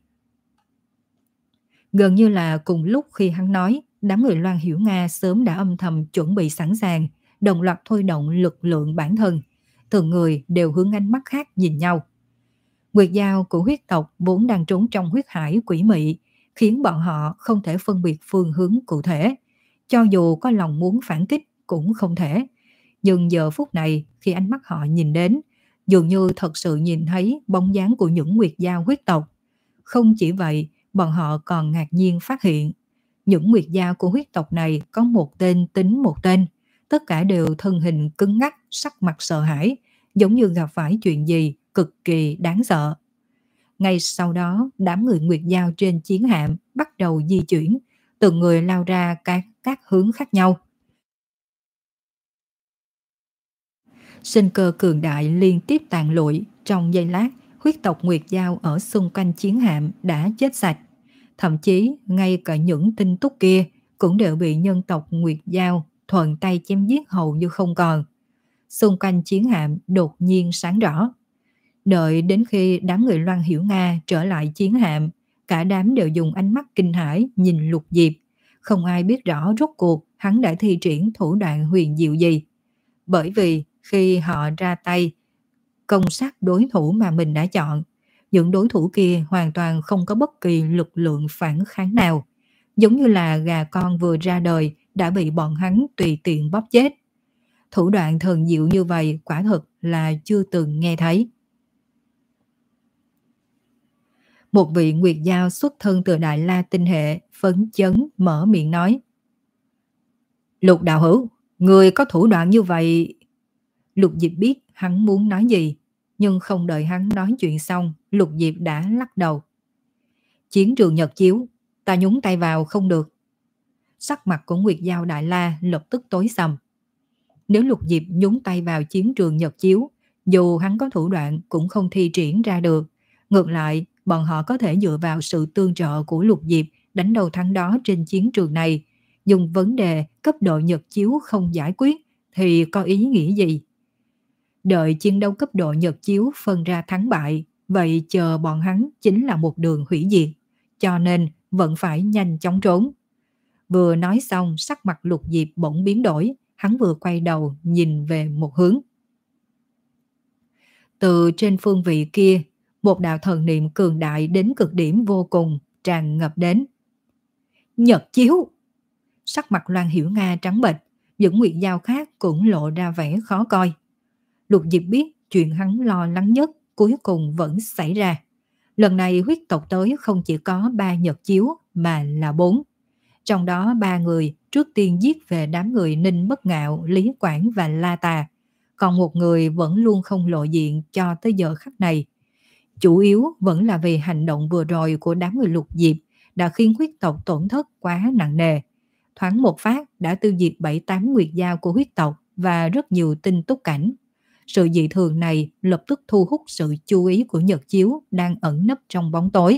Gần như là cùng lúc khi hắn nói, đám người Loan Hiểu Nga sớm đã âm thầm chuẩn bị sẵn sàng, đồng loạt thôi động lực lượng bản thân. Từng người đều hướng ánh mắt khác nhìn nhau. Nguyệt dao của huyết tộc vốn đang trốn trong huyết hải quỷ mị, khiến bọn họ không thể phân biệt phương hướng cụ thể. Cho dù có lòng muốn phản kích cũng không thể. Nhưng giờ phút này, khi ánh mắt họ nhìn đến, dường như thật sự nhìn thấy bóng dáng của những nguyệt dao huyết tộc. Không chỉ vậy, bọn họ còn ngạc nhiên phát hiện, những nguyệt dao của huyết tộc này có một tên tính một tên. Tất cả đều thân hình cứng ngắc, sắc mặt sợ hãi, giống như gặp phải chuyện gì cực kỳ đáng sợ. Ngay sau đó, đám người nguyệt dao trên chiến hạm bắt đầu di chuyển, từng người lao ra các, các hướng khác nhau. Sinh cơ cường đại liên tiếp tàn lụi, trong giây lát, huyết tộc nguyệt dao ở xung quanh chiến hạm đã chết sạch. Thậm chí, ngay cả những tinh túc kia cũng đều bị nhân tộc nguyệt dao thuận tay chém giết hầu như không còn. Xung quanh chiến hạm đột nhiên sáng rõ. Đợi đến khi đám người Loan Hiểu Nga trở lại chiến hạm, cả đám đều dùng ánh mắt kinh hãi nhìn Lục Diệp. Không ai biết rõ rốt cuộc hắn đã thi triển thủ đoạn huyền diệu gì. Bởi vì khi họ ra tay công sát đối thủ mà mình đã chọn, những đối thủ kia hoàn toàn không có bất kỳ lực lượng phản kháng nào. Giống như là gà con vừa ra đời đã bị bọn hắn tùy tiện bóp chết. Thủ đoạn thần diệu như vậy quả thực là chưa từng nghe thấy. Một vị nguyệt dao xuất thân từ Đại La tinh hệ phấn chấn mở miệng nói: Lục đạo hữu, người có thủ đoạn như vậy. Lục Diệp biết hắn muốn nói gì, nhưng không đợi hắn nói chuyện xong, Lục Diệp đã lắc đầu. Chiến trường Nhật Chiếu, ta nhúng tay vào không được. Sắc mặt của Nguyệt Giao Đại La lập tức tối sầm. Nếu Lục Diệp nhúng tay vào chiến trường Nhật Chiếu, dù hắn có thủ đoạn cũng không thi triển ra được. Ngược lại, bọn họ có thể dựa vào sự tương trợ của Lục Diệp đánh đầu thắng đó trên chiến trường này. Dùng vấn đề cấp độ Nhật Chiếu không giải quyết thì có ý nghĩa gì? Đợi chiến đấu cấp độ Nhật Chiếu phân ra thắng bại, vậy chờ bọn hắn chính là một đường hủy diệt, cho nên vẫn phải nhanh chóng trốn. Vừa nói xong, sắc mặt Lục Diệp bỗng biến đổi, hắn vừa quay đầu nhìn về một hướng. Từ trên phương vị kia, một đạo thần niệm cường đại đến cực điểm vô cùng tràn ngập đến. Nhật Chiếu! Sắc mặt Loan Hiểu Nga trắng bệch, những nguyệt dao khác cũng lộ ra vẻ khó coi. Lục Diệp biết chuyện hắn lo lắng nhất cuối cùng vẫn xảy ra. Lần này huyết tộc tới không chỉ có ba Nhật Chiếu mà là bốn. Trong đó ba người trước tiên giết về đám người Ninh Bất Ngạo, Lý Quảng và La Tà. Còn một người vẫn luôn không lộ diện cho tới giờ khắc này. Chủ yếu vẫn là vì hành động vừa rồi của đám người Lục Diệp đã khiến huyết tộc tổn thất quá nặng nề. Thoáng một phát đã tiêu diệt bảy tám nguyệt dao của huyết tộc và rất nhiều tinh túc cảnh. Sự dị thường này lập tức thu hút sự chú ý của Nhật Chiếu đang ẩn nấp trong bóng tối.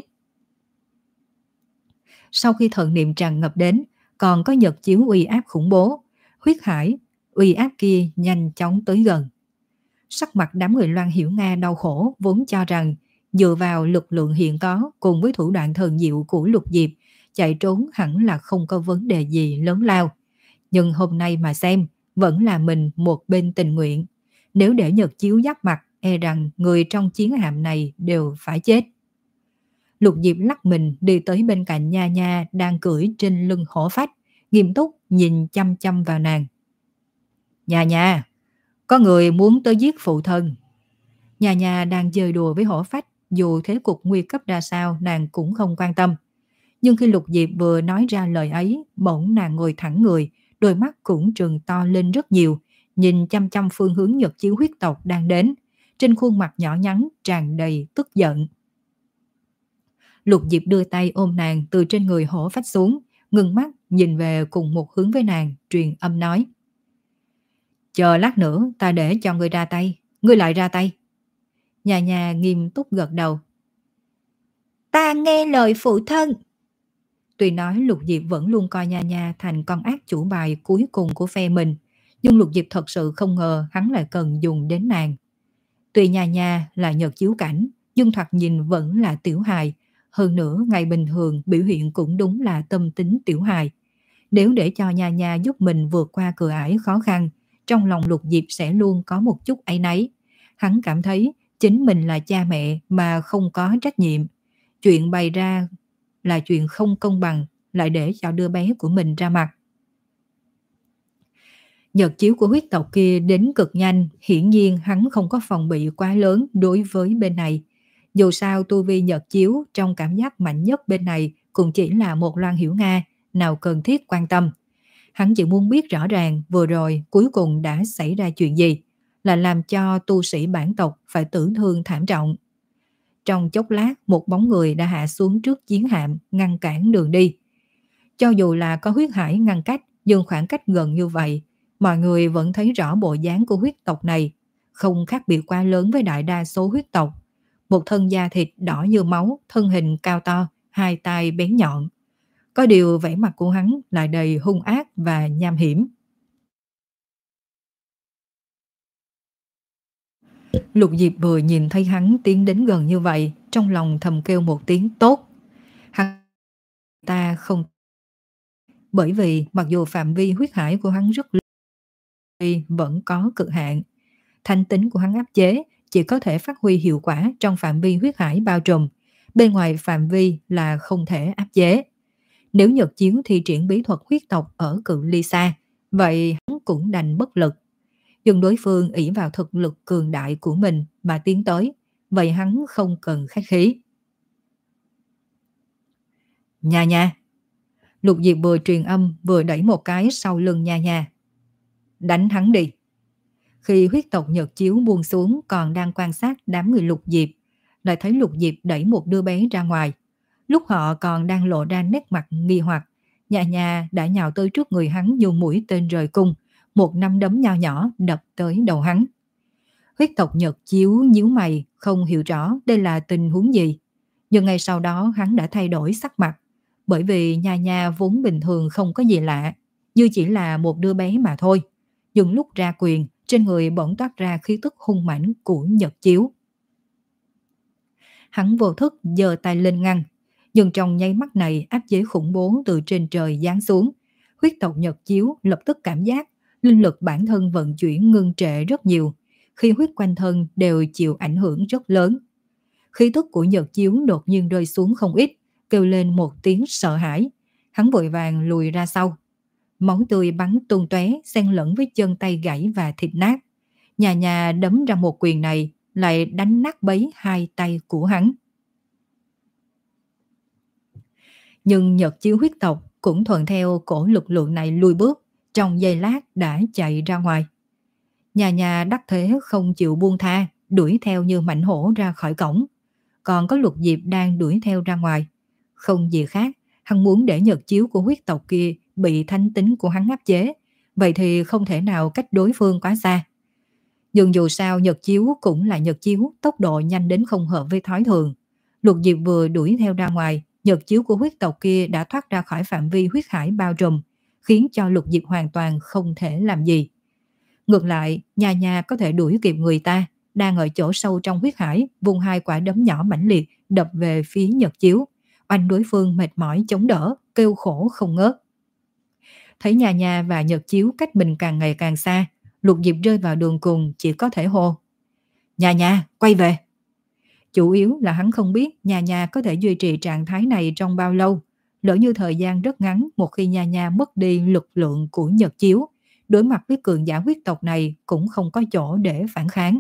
Sau khi thần niệm tràn ngập đến, còn có Nhật Chiếu uy áp khủng bố. Huyết hải, uy áp kia nhanh chóng tới gần. Sắc mặt đám người Loan Hiểu Nga đau khổ, vốn cho rằng dựa vào lực lượng hiện có cùng với thủ đoạn thần diệu của Lục Diệp, chạy trốn hẳn là không có vấn đề gì lớn lao. Nhưng hôm nay mà xem, vẫn là mình một bên tình nguyện. Nếu để Nhật Chiếu giáp mặt, e rằng người trong chiến hạm này đều phải chết. Lục Diệp lắc mình đi tới bên cạnh Nha Nha đang cưỡi trên lưng hổ phách, nghiêm túc nhìn chăm chăm vào nàng. Nha Nha, có người muốn tới giết phụ thân. Nha Nha đang chơi đùa với hổ phách, dù thế cục nguy cấp ra sao nàng cũng không quan tâm. Nhưng khi Lục Diệp vừa nói ra lời ấy, bỗng nàng ngồi thẳng người, đôi mắt cũng trừng to lên rất nhiều, nhìn chăm chăm phương hướng Nhật Chiếu huyết tộc đang đến, trên khuôn mặt nhỏ nhắn tràn đầy tức giận. Lục Diệp đưa tay ôm nàng từ trên người hổ phách xuống, ngừng mắt nhìn về cùng một hướng với nàng, truyền âm nói. Chờ lát nữa ta để cho ngươi ra tay, ngươi lại ra tay. Nhà nhà nghiêm túc gật đầu. Ta nghe lời phụ thân. Tuy nói Lục Diệp vẫn luôn coi Nha Nha thành con ác chủ bài cuối cùng của phe mình, nhưng Lục Diệp thật sự không ngờ hắn lại cần dùng đến nàng. Tuy Nha Nha là Nhật Chiếu cảnh, nhưng thoạt nhìn vẫn là tiểu hài. Hơn nữa ngày bình thường biểu hiện cũng đúng là tâm tính tiểu hài. Nếu để cho Nha Nha giúp mình vượt qua cửa ải khó khăn, trong lòng Lục Diệp sẽ luôn có một chút áy náy. Hắn cảm thấy chính mình là cha mẹ mà không có trách nhiệm. Chuyện bày ra là chuyện không công bằng, lại để cho đứa bé của mình ra mặt. Nhật chiếu của huyết tộc kia đến cực nhanh, hiển nhiên hắn không có phòng bị quá lớn đối với bên này. Dù sao tu vi nhật chiếu trong cảm giác mạnh nhất bên này cũng chỉ là một Loan Hiểu Nga, nào cần thiết quan tâm. Hắn chỉ muốn biết rõ ràng vừa rồi cuối cùng đã xảy ra chuyện gì, là làm cho tu sĩ bản tộc phải tử thương thảm trọng. Trong chốc lát, một bóng người đã hạ xuống trước chiến hạm, ngăn cản đường đi. Cho dù là có huyết hải ngăn cách, nhưng khoảng cách gần như vậy, mọi người vẫn thấy rõ bộ dáng của huyết tộc này, không khác biệt quá lớn với đại đa số huyết tộc. Một thân da thịt đỏ như máu, thân hình cao to, hai tay bén nhọn. Có điều vẻ mặt của hắn lại đầy hung ác và nham hiểm. Lục Diệp vừa nhìn thấy hắn tiến đến gần như vậy, trong lòng thầm kêu một tiếng tốt. Hắn ta không... Bởi vì mặc dù phạm vi huyết hải của hắn rất lớn, vẫn có cực hạn. Thanh tính của hắn áp chế chỉ có thể phát huy hiệu quả trong phạm vi huyết hải bao trùm. Bên ngoài phạm vi là không thể áp chế. Nếu Nhật Chiếu thi triển bí thuật huyết tộc ở cự ly xa, vậy hắn cũng đành bất lực. Nhưng đối phương ỷ vào thực lực cường đại của mình mà tiến tới, vậy hắn không cần khách khí. Nha nha! Lục Diệp vừa truyền âm vừa đẩy một cái sau lưng nha nha. Đánh hắn đi! Khi huyết tộc Nhật Chiếu buông xuống còn đang quan sát đám người Lục Diệp, lại thấy Lục Diệp đẩy một đứa bé ra ngoài. Lúc họ còn đang lộ ra nét mặt nghi hoặc, nha nha đã nhào tới trước người hắn như mũi tên rời cung, một nắm đấm nho nhỏ đập tới đầu hắn. Huyết tộc Nhật Chiếu nhíu mày, không hiểu rõ đây là tình huống gì. Nhưng ngay sau đó hắn đã thay đổi sắc mặt, bởi vì nha nha vốn bình thường không có gì lạ, như chỉ là một đứa bé mà thôi. Nhưng lúc ra quyền, trên người bỗng toát ra khí tức hung mãnh của Nhật Chiếu. Hắn vô thức giơ tay lên ngăn, nhưng trong nháy mắt này áp chế khủng bố từ trên trời giáng xuống. Huyết tộc Nhật Chiếu lập tức cảm giác linh lực bản thân vận chuyển ngưng trệ rất nhiều, khi huyết quanh thân đều chịu ảnh hưởng rất lớn. Khí tức của Nhật Chiếu đột nhiên rơi xuống không ít, kêu lên một tiếng sợ hãi. Hắn vội vàng lùi ra sau. Máu tươi bắn tung tóe xen lẫn với chân tay gãy và thịt nát. Nhà nhà đấm ra một quyền này lại đánh nát bấy hai tay của hắn. Nhưng Nhật Chiếu huyết tộc cũng thuận theo cổ lực lượng này lùi bước, trong giây lát đã chạy ra ngoài. Nhà nhà đắc thế không chịu buông tha, đuổi theo như mãnh hổ ra khỏi cổng. Còn có Lục Diệp đang đuổi theo ra ngoài. Không gì khác, hắn muốn để Nhật Chiếu của huyết tộc kia bị thánh tính của hắn áp chế, vậy thì không thể nào cách đối phương quá xa. Nhưng dù sao Nhật Chiếu cũng là Nhật Chiếu, tốc độ nhanh đến không hợp với thói thường. Lục Diệp vừa đuổi theo ra ngoài, Nhật Chiếu của huyết tộc kia đã thoát ra khỏi phạm vi huyết hải bao trùm, khiến cho Lục Diệp hoàn toàn không thể làm gì. Ngược lại, nhà nhà có thể đuổi kịp người ta, đang ở chỗ sâu trong huyết hải, vùng hai quả đấm nhỏ mãnh liệt đập về phía Nhật Chiếu, oanh đối phương mệt mỏi chống đỡ, kêu khổ không ngớt. Thấy nhà nhà và Nhật Chiếu cách mình càng ngày càng xa, Lục Diệp rơi vào đường cùng, chỉ có thể hô: Nhà nhà, quay về! Chủ yếu là hắn không biết nhà nhà có thể duy trì trạng thái này trong bao lâu. Lỡ như thời gian rất ngắn, một khi nhà nhà mất đi lực lượng của Nhật Chiếu, đối mặt với cường giả huyết tộc này cũng không có chỗ để phản kháng.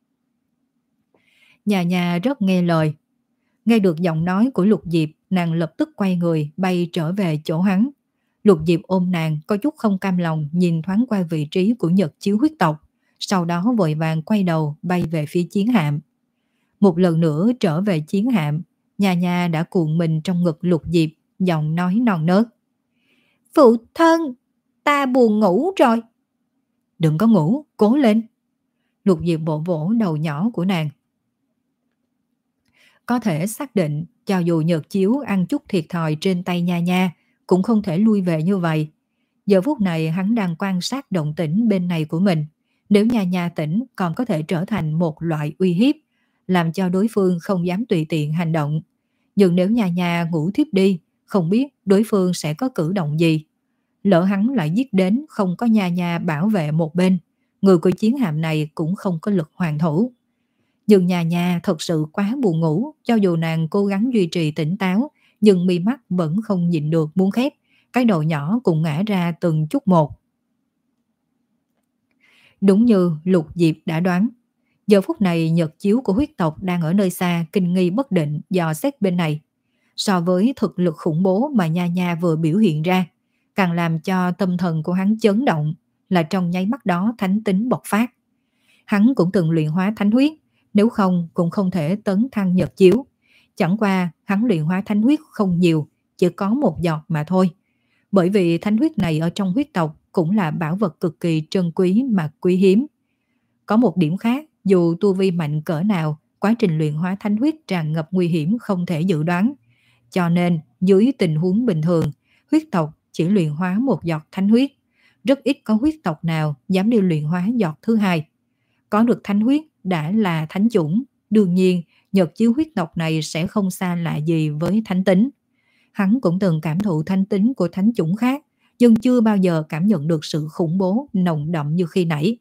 Nhà nhà rất nghe lời. Nghe được giọng nói của Lục Diệp, nàng lập tức quay người bay trở về chỗ hắn. Lục Diệp ôm nàng, có chút không cam lòng nhìn thoáng qua vị trí của Nhật Chiếu huyết tộc, sau đó vội vàng quay đầu bay về phía chiến hạm. Một lần nữa trở về chiến hạm, nhà nhà đã cuộn mình trong ngực Lục Diệp, giọng nói non nớt: Phụ thân, ta buồn ngủ rồi. Đừng có ngủ, cố lên. Lục Diệp vỗ vỗ đầu nhỏ của nàng. Có thể xác định, cho dù Nhật Chiếu ăn chút thiệt thòi trên tay nha nha, cũng không thể lui về như vậy. Giờ phút này hắn đang quan sát động tĩnh bên này của mình. Nếu nha nha tỉnh còn có thể trở thành một loại uy hiếp, làm cho đối phương không dám tùy tiện hành động. Nhưng nếu nha nha ngủ thiếp đi, không biết đối phương sẽ có cử động gì. Lỡ hắn lại giết đến không có nha nha bảo vệ một bên, người của chiến hạm này cũng không có lực hoàn thủ. Nhưng nhà nhà thật sự quá buồn ngủ, cho dù nàng cố gắng duy trì tỉnh táo, nhưng mi mắt vẫn không nhịn được muốn khép, cái đầu nhỏ cũng ngã ra từng chút một. Đúng như Lục Diệp đã đoán, giờ phút này nhật chiếu của huyết tộc đang ở nơi xa kinh nghi bất định dò xét bên này. So với thực lực khủng bố mà Nha Nha vừa biểu hiện ra, càng làm cho tâm thần của hắn chấn động là trong nháy mắt đó thánh tính bộc phát. Hắn cũng từng luyện hóa thánh huyết, nếu không cũng không thể tấn thăng nhật chiếu. Chẳng qua hắn luyện hóa thánh huyết không nhiều, chỉ có một giọt mà thôi. Bởi vì thánh huyết này ở trong huyết tộc cũng là bảo vật cực kỳ trân quý mà quý hiếm. Có một điểm khác, dù tu vi mạnh cỡ nào, quá trình luyện hóa thánh huyết tràn ngập nguy hiểm không thể dự đoán. Cho nên, dưới tình huống bình thường, huyết tộc chỉ luyện hóa một giọt thánh huyết. Rất ít có huyết tộc nào dám đi luyện hóa giọt thứ hai. Có được thánh huyết đã là thánh chủng, đương nhiên nhật chiếu huyết tộc này sẽ không xa lạ gì với thánh tính. Hắn cũng từng cảm thụ thánh tính của thánh chủng khác, nhưng chưa bao giờ cảm nhận được sự khủng bố nồng đậm như khi nãy.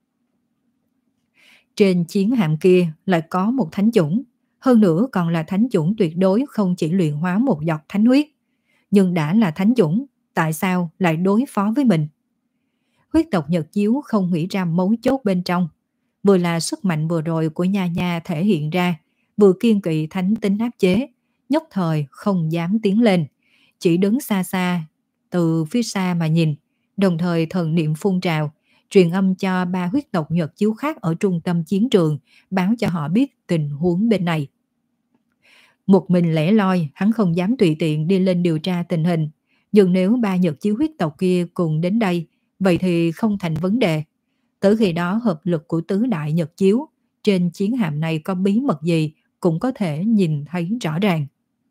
Trên chiến hạm kia lại có một thánh chủng, hơn nữa còn là thánh chủng tuyệt đối không chỉ luyện hóa một giọt thánh huyết. Nhưng đã là thánh chủng, tại sao lại đối phó với mình? Huyết tộc nhật chiếu không nghĩ ra mấu chốt bên trong. Vừa là sức mạnh vừa rồi của Nha Nha thể hiện ra, vừa kiên kỵ thánh tính áp chế, nhất thời không dám tiến lên, chỉ đứng xa xa, từ phía xa mà nhìn, đồng thời thần niệm phun trào, truyền âm cho ba huyết tộc nhật chiếu khác ở trung tâm chiến trường, báo cho họ biết tình huống bên này. Một mình lẻ loi, hắn không dám tùy tiện đi lên điều tra tình hình, nhưng nếu ba nhật chiếu huyết tộc kia cùng đến đây, vậy thì không thành vấn đề. Tới khi đó hợp lực của tứ đại nhật chiếu, trên chiến hạm này có bí mật gì cũng có thể nhìn thấy rõ ràng.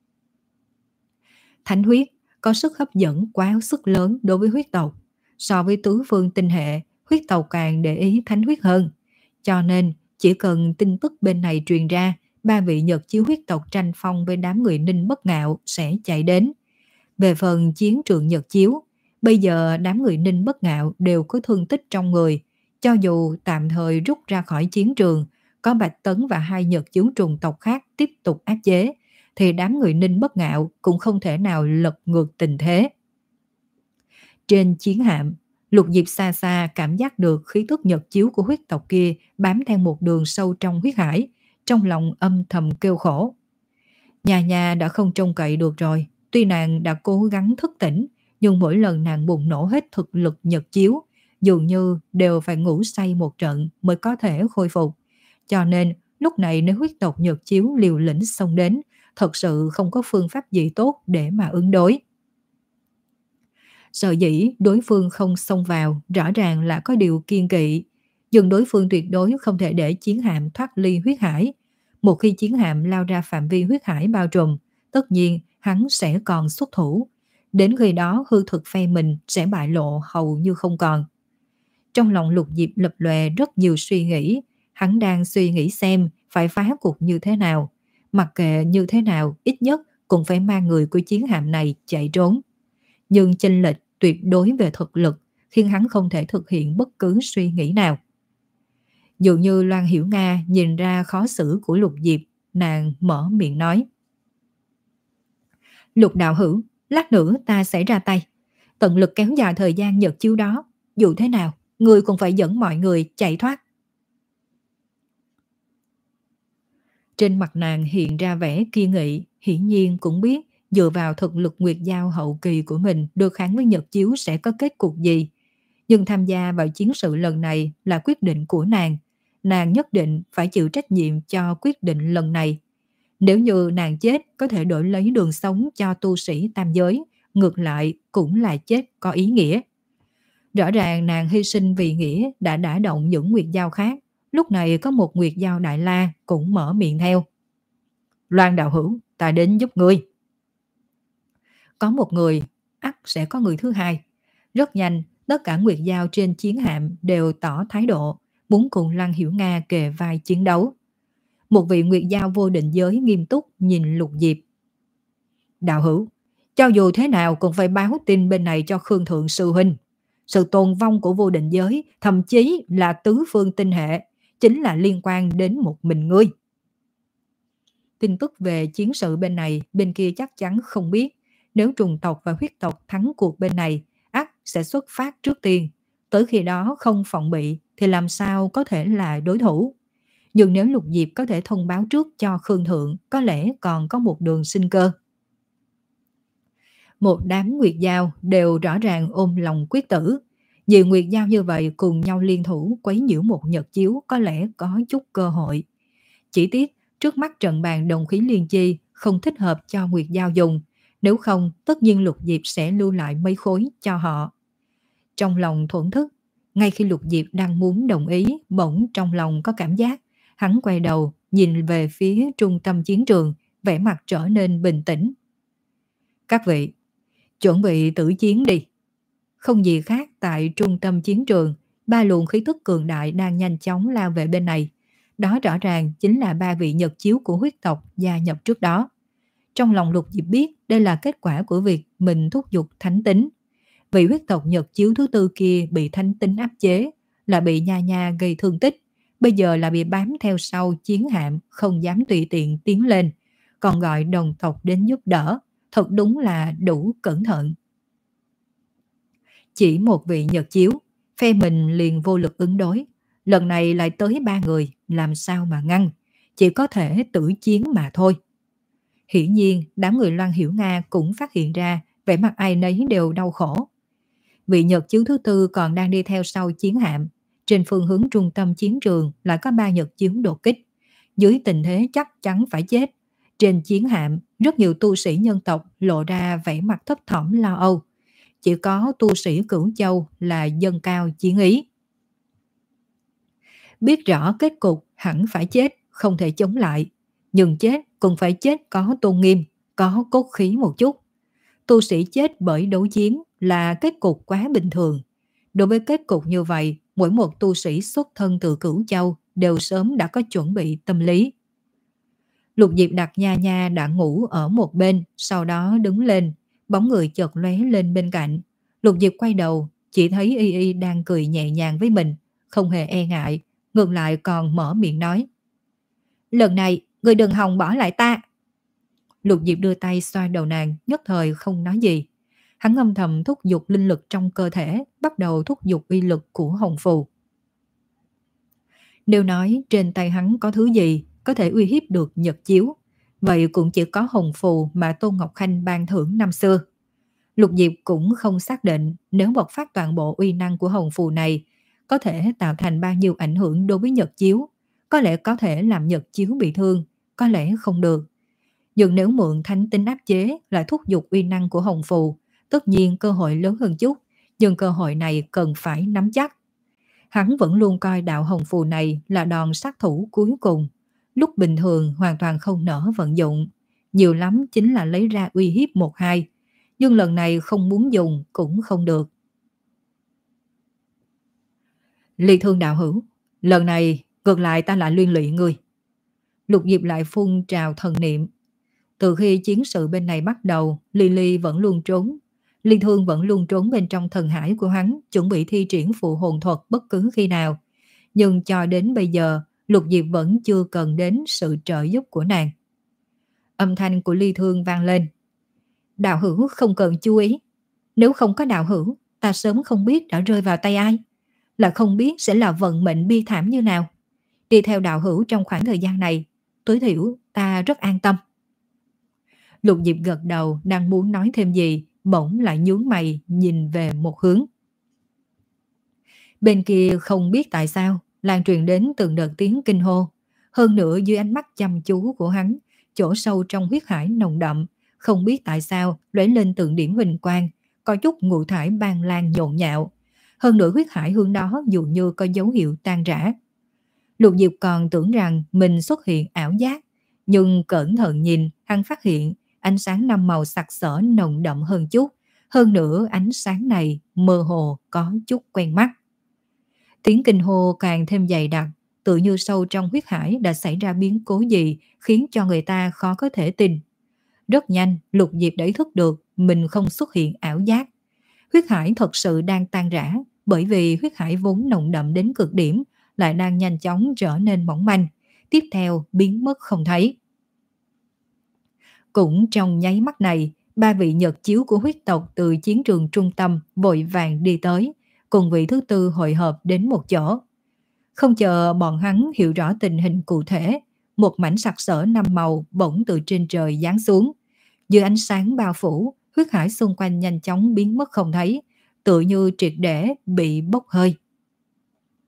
Thánh huyết có sức hấp dẫn quá sức lớn đối với huyết tộc. So với tứ phương tinh hệ, huyết tộc càng để ý thánh huyết hơn. Cho nên, chỉ cần tin tức bên này truyền ra, ba vị nhật chiếu huyết tộc tranh phong với đám người Ninh Bất Ngạo sẽ chạy đến. Về phần chiến trường nhật chiếu, bây giờ đám người Ninh Bất Ngạo đều có thương tích trong người. Cho dù tạm thời rút ra khỏi chiến trường, có Bạch Tấn và hai nhật chiếu trùng tộc khác tiếp tục áp chế, thì đám người Ninh Bất Ngạo cũng không thể nào lật ngược tình thế. Trên chiến hạm, Lục Diệp xa xa cảm giác được khí tức nhật chiếu của huyết tộc kia bám theo một đường sâu trong huyết hải, trong lòng âm thầm kêu khổ. Nhà nhà đã không trông cậy được rồi, tuy nàng đã cố gắng thức tỉnh, nhưng mỗi lần nàng bùng nổ hết thực lực nhật chiếu, dường như đều phải ngủ say một trận mới có thể khôi phục. Cho nên, lúc này nếu huyết tộc nhật chiếu liều lĩnh xông đến, thật sự không có phương pháp gì tốt để mà ứng đối. Sợ dĩ đối phương không xông vào, rõ ràng là có điều kiên kỵ, nhưng đối phương tuyệt đối không thể để chiến hạm thoát ly huyết hải. Một khi chiến hạm lao ra phạm vi huyết hải bao trùm, tất nhiên hắn sẽ còn xuất thủ. Đến khi đó hư thực phe mình sẽ bại lộ hầu như không còn. Trong lòng Lục Diệp lập lòe rất nhiều suy nghĩ, hắn đang suy nghĩ xem phải phá cuộc như thế nào. Mặc kệ như thế nào, ít nhất cũng phải mang người của chiến hạm này chạy trốn. Nhưng chênh lệch tuyệt đối về thực lực khiến hắn không thể thực hiện bất cứ suy nghĩ nào. Dường như Loan Hiểu Nga nhìn ra khó xử của Lục Diệp, nàng mở miệng nói. Lục đạo hữu, lát nữa ta sẽ ra tay. Tận lực kéo dài thời gian nhật chiếu đó. Dù thế nào, người cũng phải dẫn mọi người chạy thoát. Trên mặt nàng hiện ra vẻ kiên nghị, hiển nhiên cũng biết dựa vào thực lực nguyệt giao hậu kỳ của mình được kháng với nhật chiếu sẽ có kết cục gì. Nhưng tham gia vào chiến sự lần này là quyết định của nàng. Nàng nhất định phải chịu trách nhiệm cho quyết định lần này. Nếu như nàng chết có thể đổi lấy đường sống cho tu sĩ tam giới, ngược lại cũng là chết có ý nghĩa. Rõ ràng nàng hy sinh vì nghĩa đã đả động những nguyệt giao khác. Lúc này có một nguyệt giao đại la cũng mở miệng theo. Loan đạo hữu, ta đến giúp ngươi. Có một người, ắt sẽ có người thứ hai. Rất nhanh, tất cả nguyệt giao trên chiến hạm đều tỏ thái độ, muốn cùng Loan Hiểu Nga kề vai chiến đấu. Một vị nguyệt giao vô định giới nghiêm túc nhìn Lục Diệp. Đạo hữu, cho dù thế nào cũng phải báo tin bên này cho Khương Thượng sư huynh. Sự tồn vong của vô định giới, thậm chí là tứ phương tinh hệ, chính là liên quan đến một mình ngươi. Tin tức về chiến sự bên này, bên kia chắc chắn không biết. Nếu trùng tộc và huyết tộc thắng cuộc bên này, ắt sẽ xuất phát trước tiên. Tới khi đó không phòng bị thì làm sao có thể là đối thủ. Nhưng nếu Lục Diệp có thể thông báo trước cho Khương Thượng, có lẽ còn có một đường sinh cơ. Một đám Nguyệt Giao đều rõ ràng ôm lòng quyết tử. Nhiều Nguyệt Giao như vậy cùng nhau liên thủ quấy nhiễu một nhật chiếu có lẽ có chút cơ hội. Chỉ tiếc, trước mắt trận bàn đồng khí liên chi không thích hợp cho Nguyệt Giao dùng, nếu không tất nhiên Lục Diệp sẽ lưu lại mấy khối cho họ. Trong lòng thổn thức, ngay khi Lục Diệp đang muốn đồng ý, bỗng trong lòng có cảm giác, hắn quay đầu nhìn về phía trung tâm chiến trường, vẻ mặt trở nên bình tĩnh. Các vị, chuẩn bị tử chiến đi. Không gì khác, tại trung tâm chiến trường, ba luồng khí tức cường đại đang nhanh chóng lao về bên này. Đó rõ ràng chính là ba vị nhật chiếu của huyết tộc gia nhập trước đó. Trong lòng Lục Diệp biết đây là kết quả của việc mình thúc giục thánh tính. Vị huyết tộc nhật chiếu thứ tư kia bị thánh tính áp chế, là bị nha nha gây thương tích. Bây giờ là bị bám theo sau chiến hạm, không dám tùy tiện tiến lên. Còn gọi đồng tộc đến giúp đỡ, thật đúng là đủ cẩn thận. Chỉ một vị nhật chiếu, phe mình liền vô lực ứng đối. Lần này lại tới ba người, làm sao mà ngăn, chỉ có thể tử chiến mà thôi. Hiển nhiên, đám người Loan Hiểu Nga cũng phát hiện ra, vẻ mặt ai nấy đều đau khổ. Vị nhật chiếu thứ tư còn đang đi theo sau chiến hạm. Trên phương hướng trung tâm chiến trường lại có ba nhật chiếu đột kích. Dưới tình thế chắc chắn phải chết, trên chiến hạm, rất nhiều tu sĩ nhân tộc lộ ra vẻ mặt thấp thỏm lo âu. Chỉ có tu sĩ Cửu Châu là dâng cao chiến ý. Biết rõ kết cục hẳn phải chết, không thể chống lại. Nhưng chết cũng phải chết có tôn nghiêm, có cốt khí một chút. Tu sĩ chết bởi đấu chiến là kết cục quá bình thường. Đối với kết cục như vậy, mỗi một tu sĩ xuất thân từ Cửu Châu đều sớm đã có chuẩn bị tâm lý. Lục Diệp đặt nha nha đã ngủ ở một bên, sau đó đứng lên, bóng người chợt lóe lên bên cạnh. Lục Diệp quay đầu, chỉ thấy Y Y đang cười nhẹ nhàng với mình, không hề e ngại, ngược lại còn mở miệng nói. Lần này, người đừng hòng bỏ lại ta. Lục Diệp đưa tay xoa đầu nàng, nhất thời không nói gì. Hắn âm thầm thúc giục linh lực trong cơ thể, bắt đầu thúc giục uy lực của hồng phù. Nếu nói trên tay hắn có thứ gì có thể uy hiếp được nhật chiếu, vậy cũng chỉ có hồng phù mà Tôn Ngọc Khanh ban thưởng năm xưa. Lục Diệp cũng không xác định nếu bộc phát toàn bộ uy năng của hồng phù này có thể tạo thành bao nhiêu ảnh hưởng đối với nhật chiếu. Có lẽ có thể làm nhật chiếu bị thương, có lẽ không được. Nhưng nếu mượn thánh tính áp chế lại thúc giục uy năng của hồng phù, tất nhiên cơ hội lớn hơn chút, nhưng cơ hội này cần phải nắm chắc. Hắn vẫn luôn coi đạo hồng phù này là đòn sát thủ cuối cùng, lúc bình thường hoàn toàn không nỡ vận dụng, nhiều lắm chính là lấy ra uy hiếp một hai, nhưng lần này không muốn dùng cũng không được. Ly Thương đạo hữu, lần này ngược lại ta lại liên lụy ngươi. Lục Diệp lại phun trào thần niệm. Từ khi chiến sự bên này bắt đầu, Ly Ly vẫn luôn trốn. Ly Thương vẫn luôn trốn bên trong thần hải của hắn, chuẩn bị thi triển phụ hồn thuật bất cứ khi nào. Nhưng cho đến bây giờ, Lục Diệp vẫn chưa cần đến sự trợ giúp của nàng. Âm thanh của Ly Thương vang lên. Đạo hữu không cần chú ý. Nếu không có đạo hữu, ta sớm không biết đã rơi vào tay ai. Là không biết sẽ là vận mệnh bi thảm như nào. Đi theo đạo hữu trong khoảng thời gian này, tối thiểu ta rất an tâm. Lục Diệp gật đầu đang muốn nói thêm gì, bỗng lại nhướng mày nhìn về một hướng. Bên kia không biết tại sao, lan truyền đến từng đợt tiếng kinh hô. Hơn nữa dưới ánh mắt chăm chú của hắn, chỗ sâu trong huyết hải nồng đậm, không biết tại sao lóe lên từng điểm huỳnh quang, có chút ngũ thải ban lan nhộn nhạo. Hơn nữa huyết hải hướng đó dường như có dấu hiệu tan rã. Lục Diệp còn tưởng rằng mình xuất hiện ảo giác, nhưng cẩn thận nhìn, hắn phát hiện ánh sáng năm màu sặc sỡ nồng đậm hơn chút. Hơn nữa ánh sáng này mơ hồ có chút quen mắt. Tiếng kinh hô càng thêm dày đặc, tự như sâu trong huyết hải đã xảy ra biến cố gì khiến cho người ta khó có thể tin. Rất nhanh, Lục Diệp đã ý thức được mình không xuất hiện ảo giác. Huyết hải thật sự đang tan rã, bởi vì huyết hải vốn nồng đậm đến cực điểm lại đang nhanh chóng trở nên mỏng manh, tiếp theo biến mất không thấy. Cũng trong nháy mắt này, ba vị nhật chiếu của huyết tộc từ chiến trường trung tâm vội vàng đi tới, cùng vị thứ tư hội hợp đến một chỗ. Không chờ bọn hắn hiểu rõ tình hình cụ thể, một mảnh sặc sỡ năm màu bỗng từ trên trời giáng xuống. Dưới ánh sáng bao phủ, huyết hải xung quanh nhanh chóng biến mất không thấy, tựa như triệt để bị bốc hơi.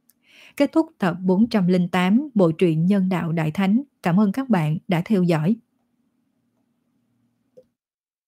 Kết thúc tập bốn trăm lẻ tám bộ truyện Nhân đạo Đại Thánh. Cảm ơn các bạn đã theo dõi.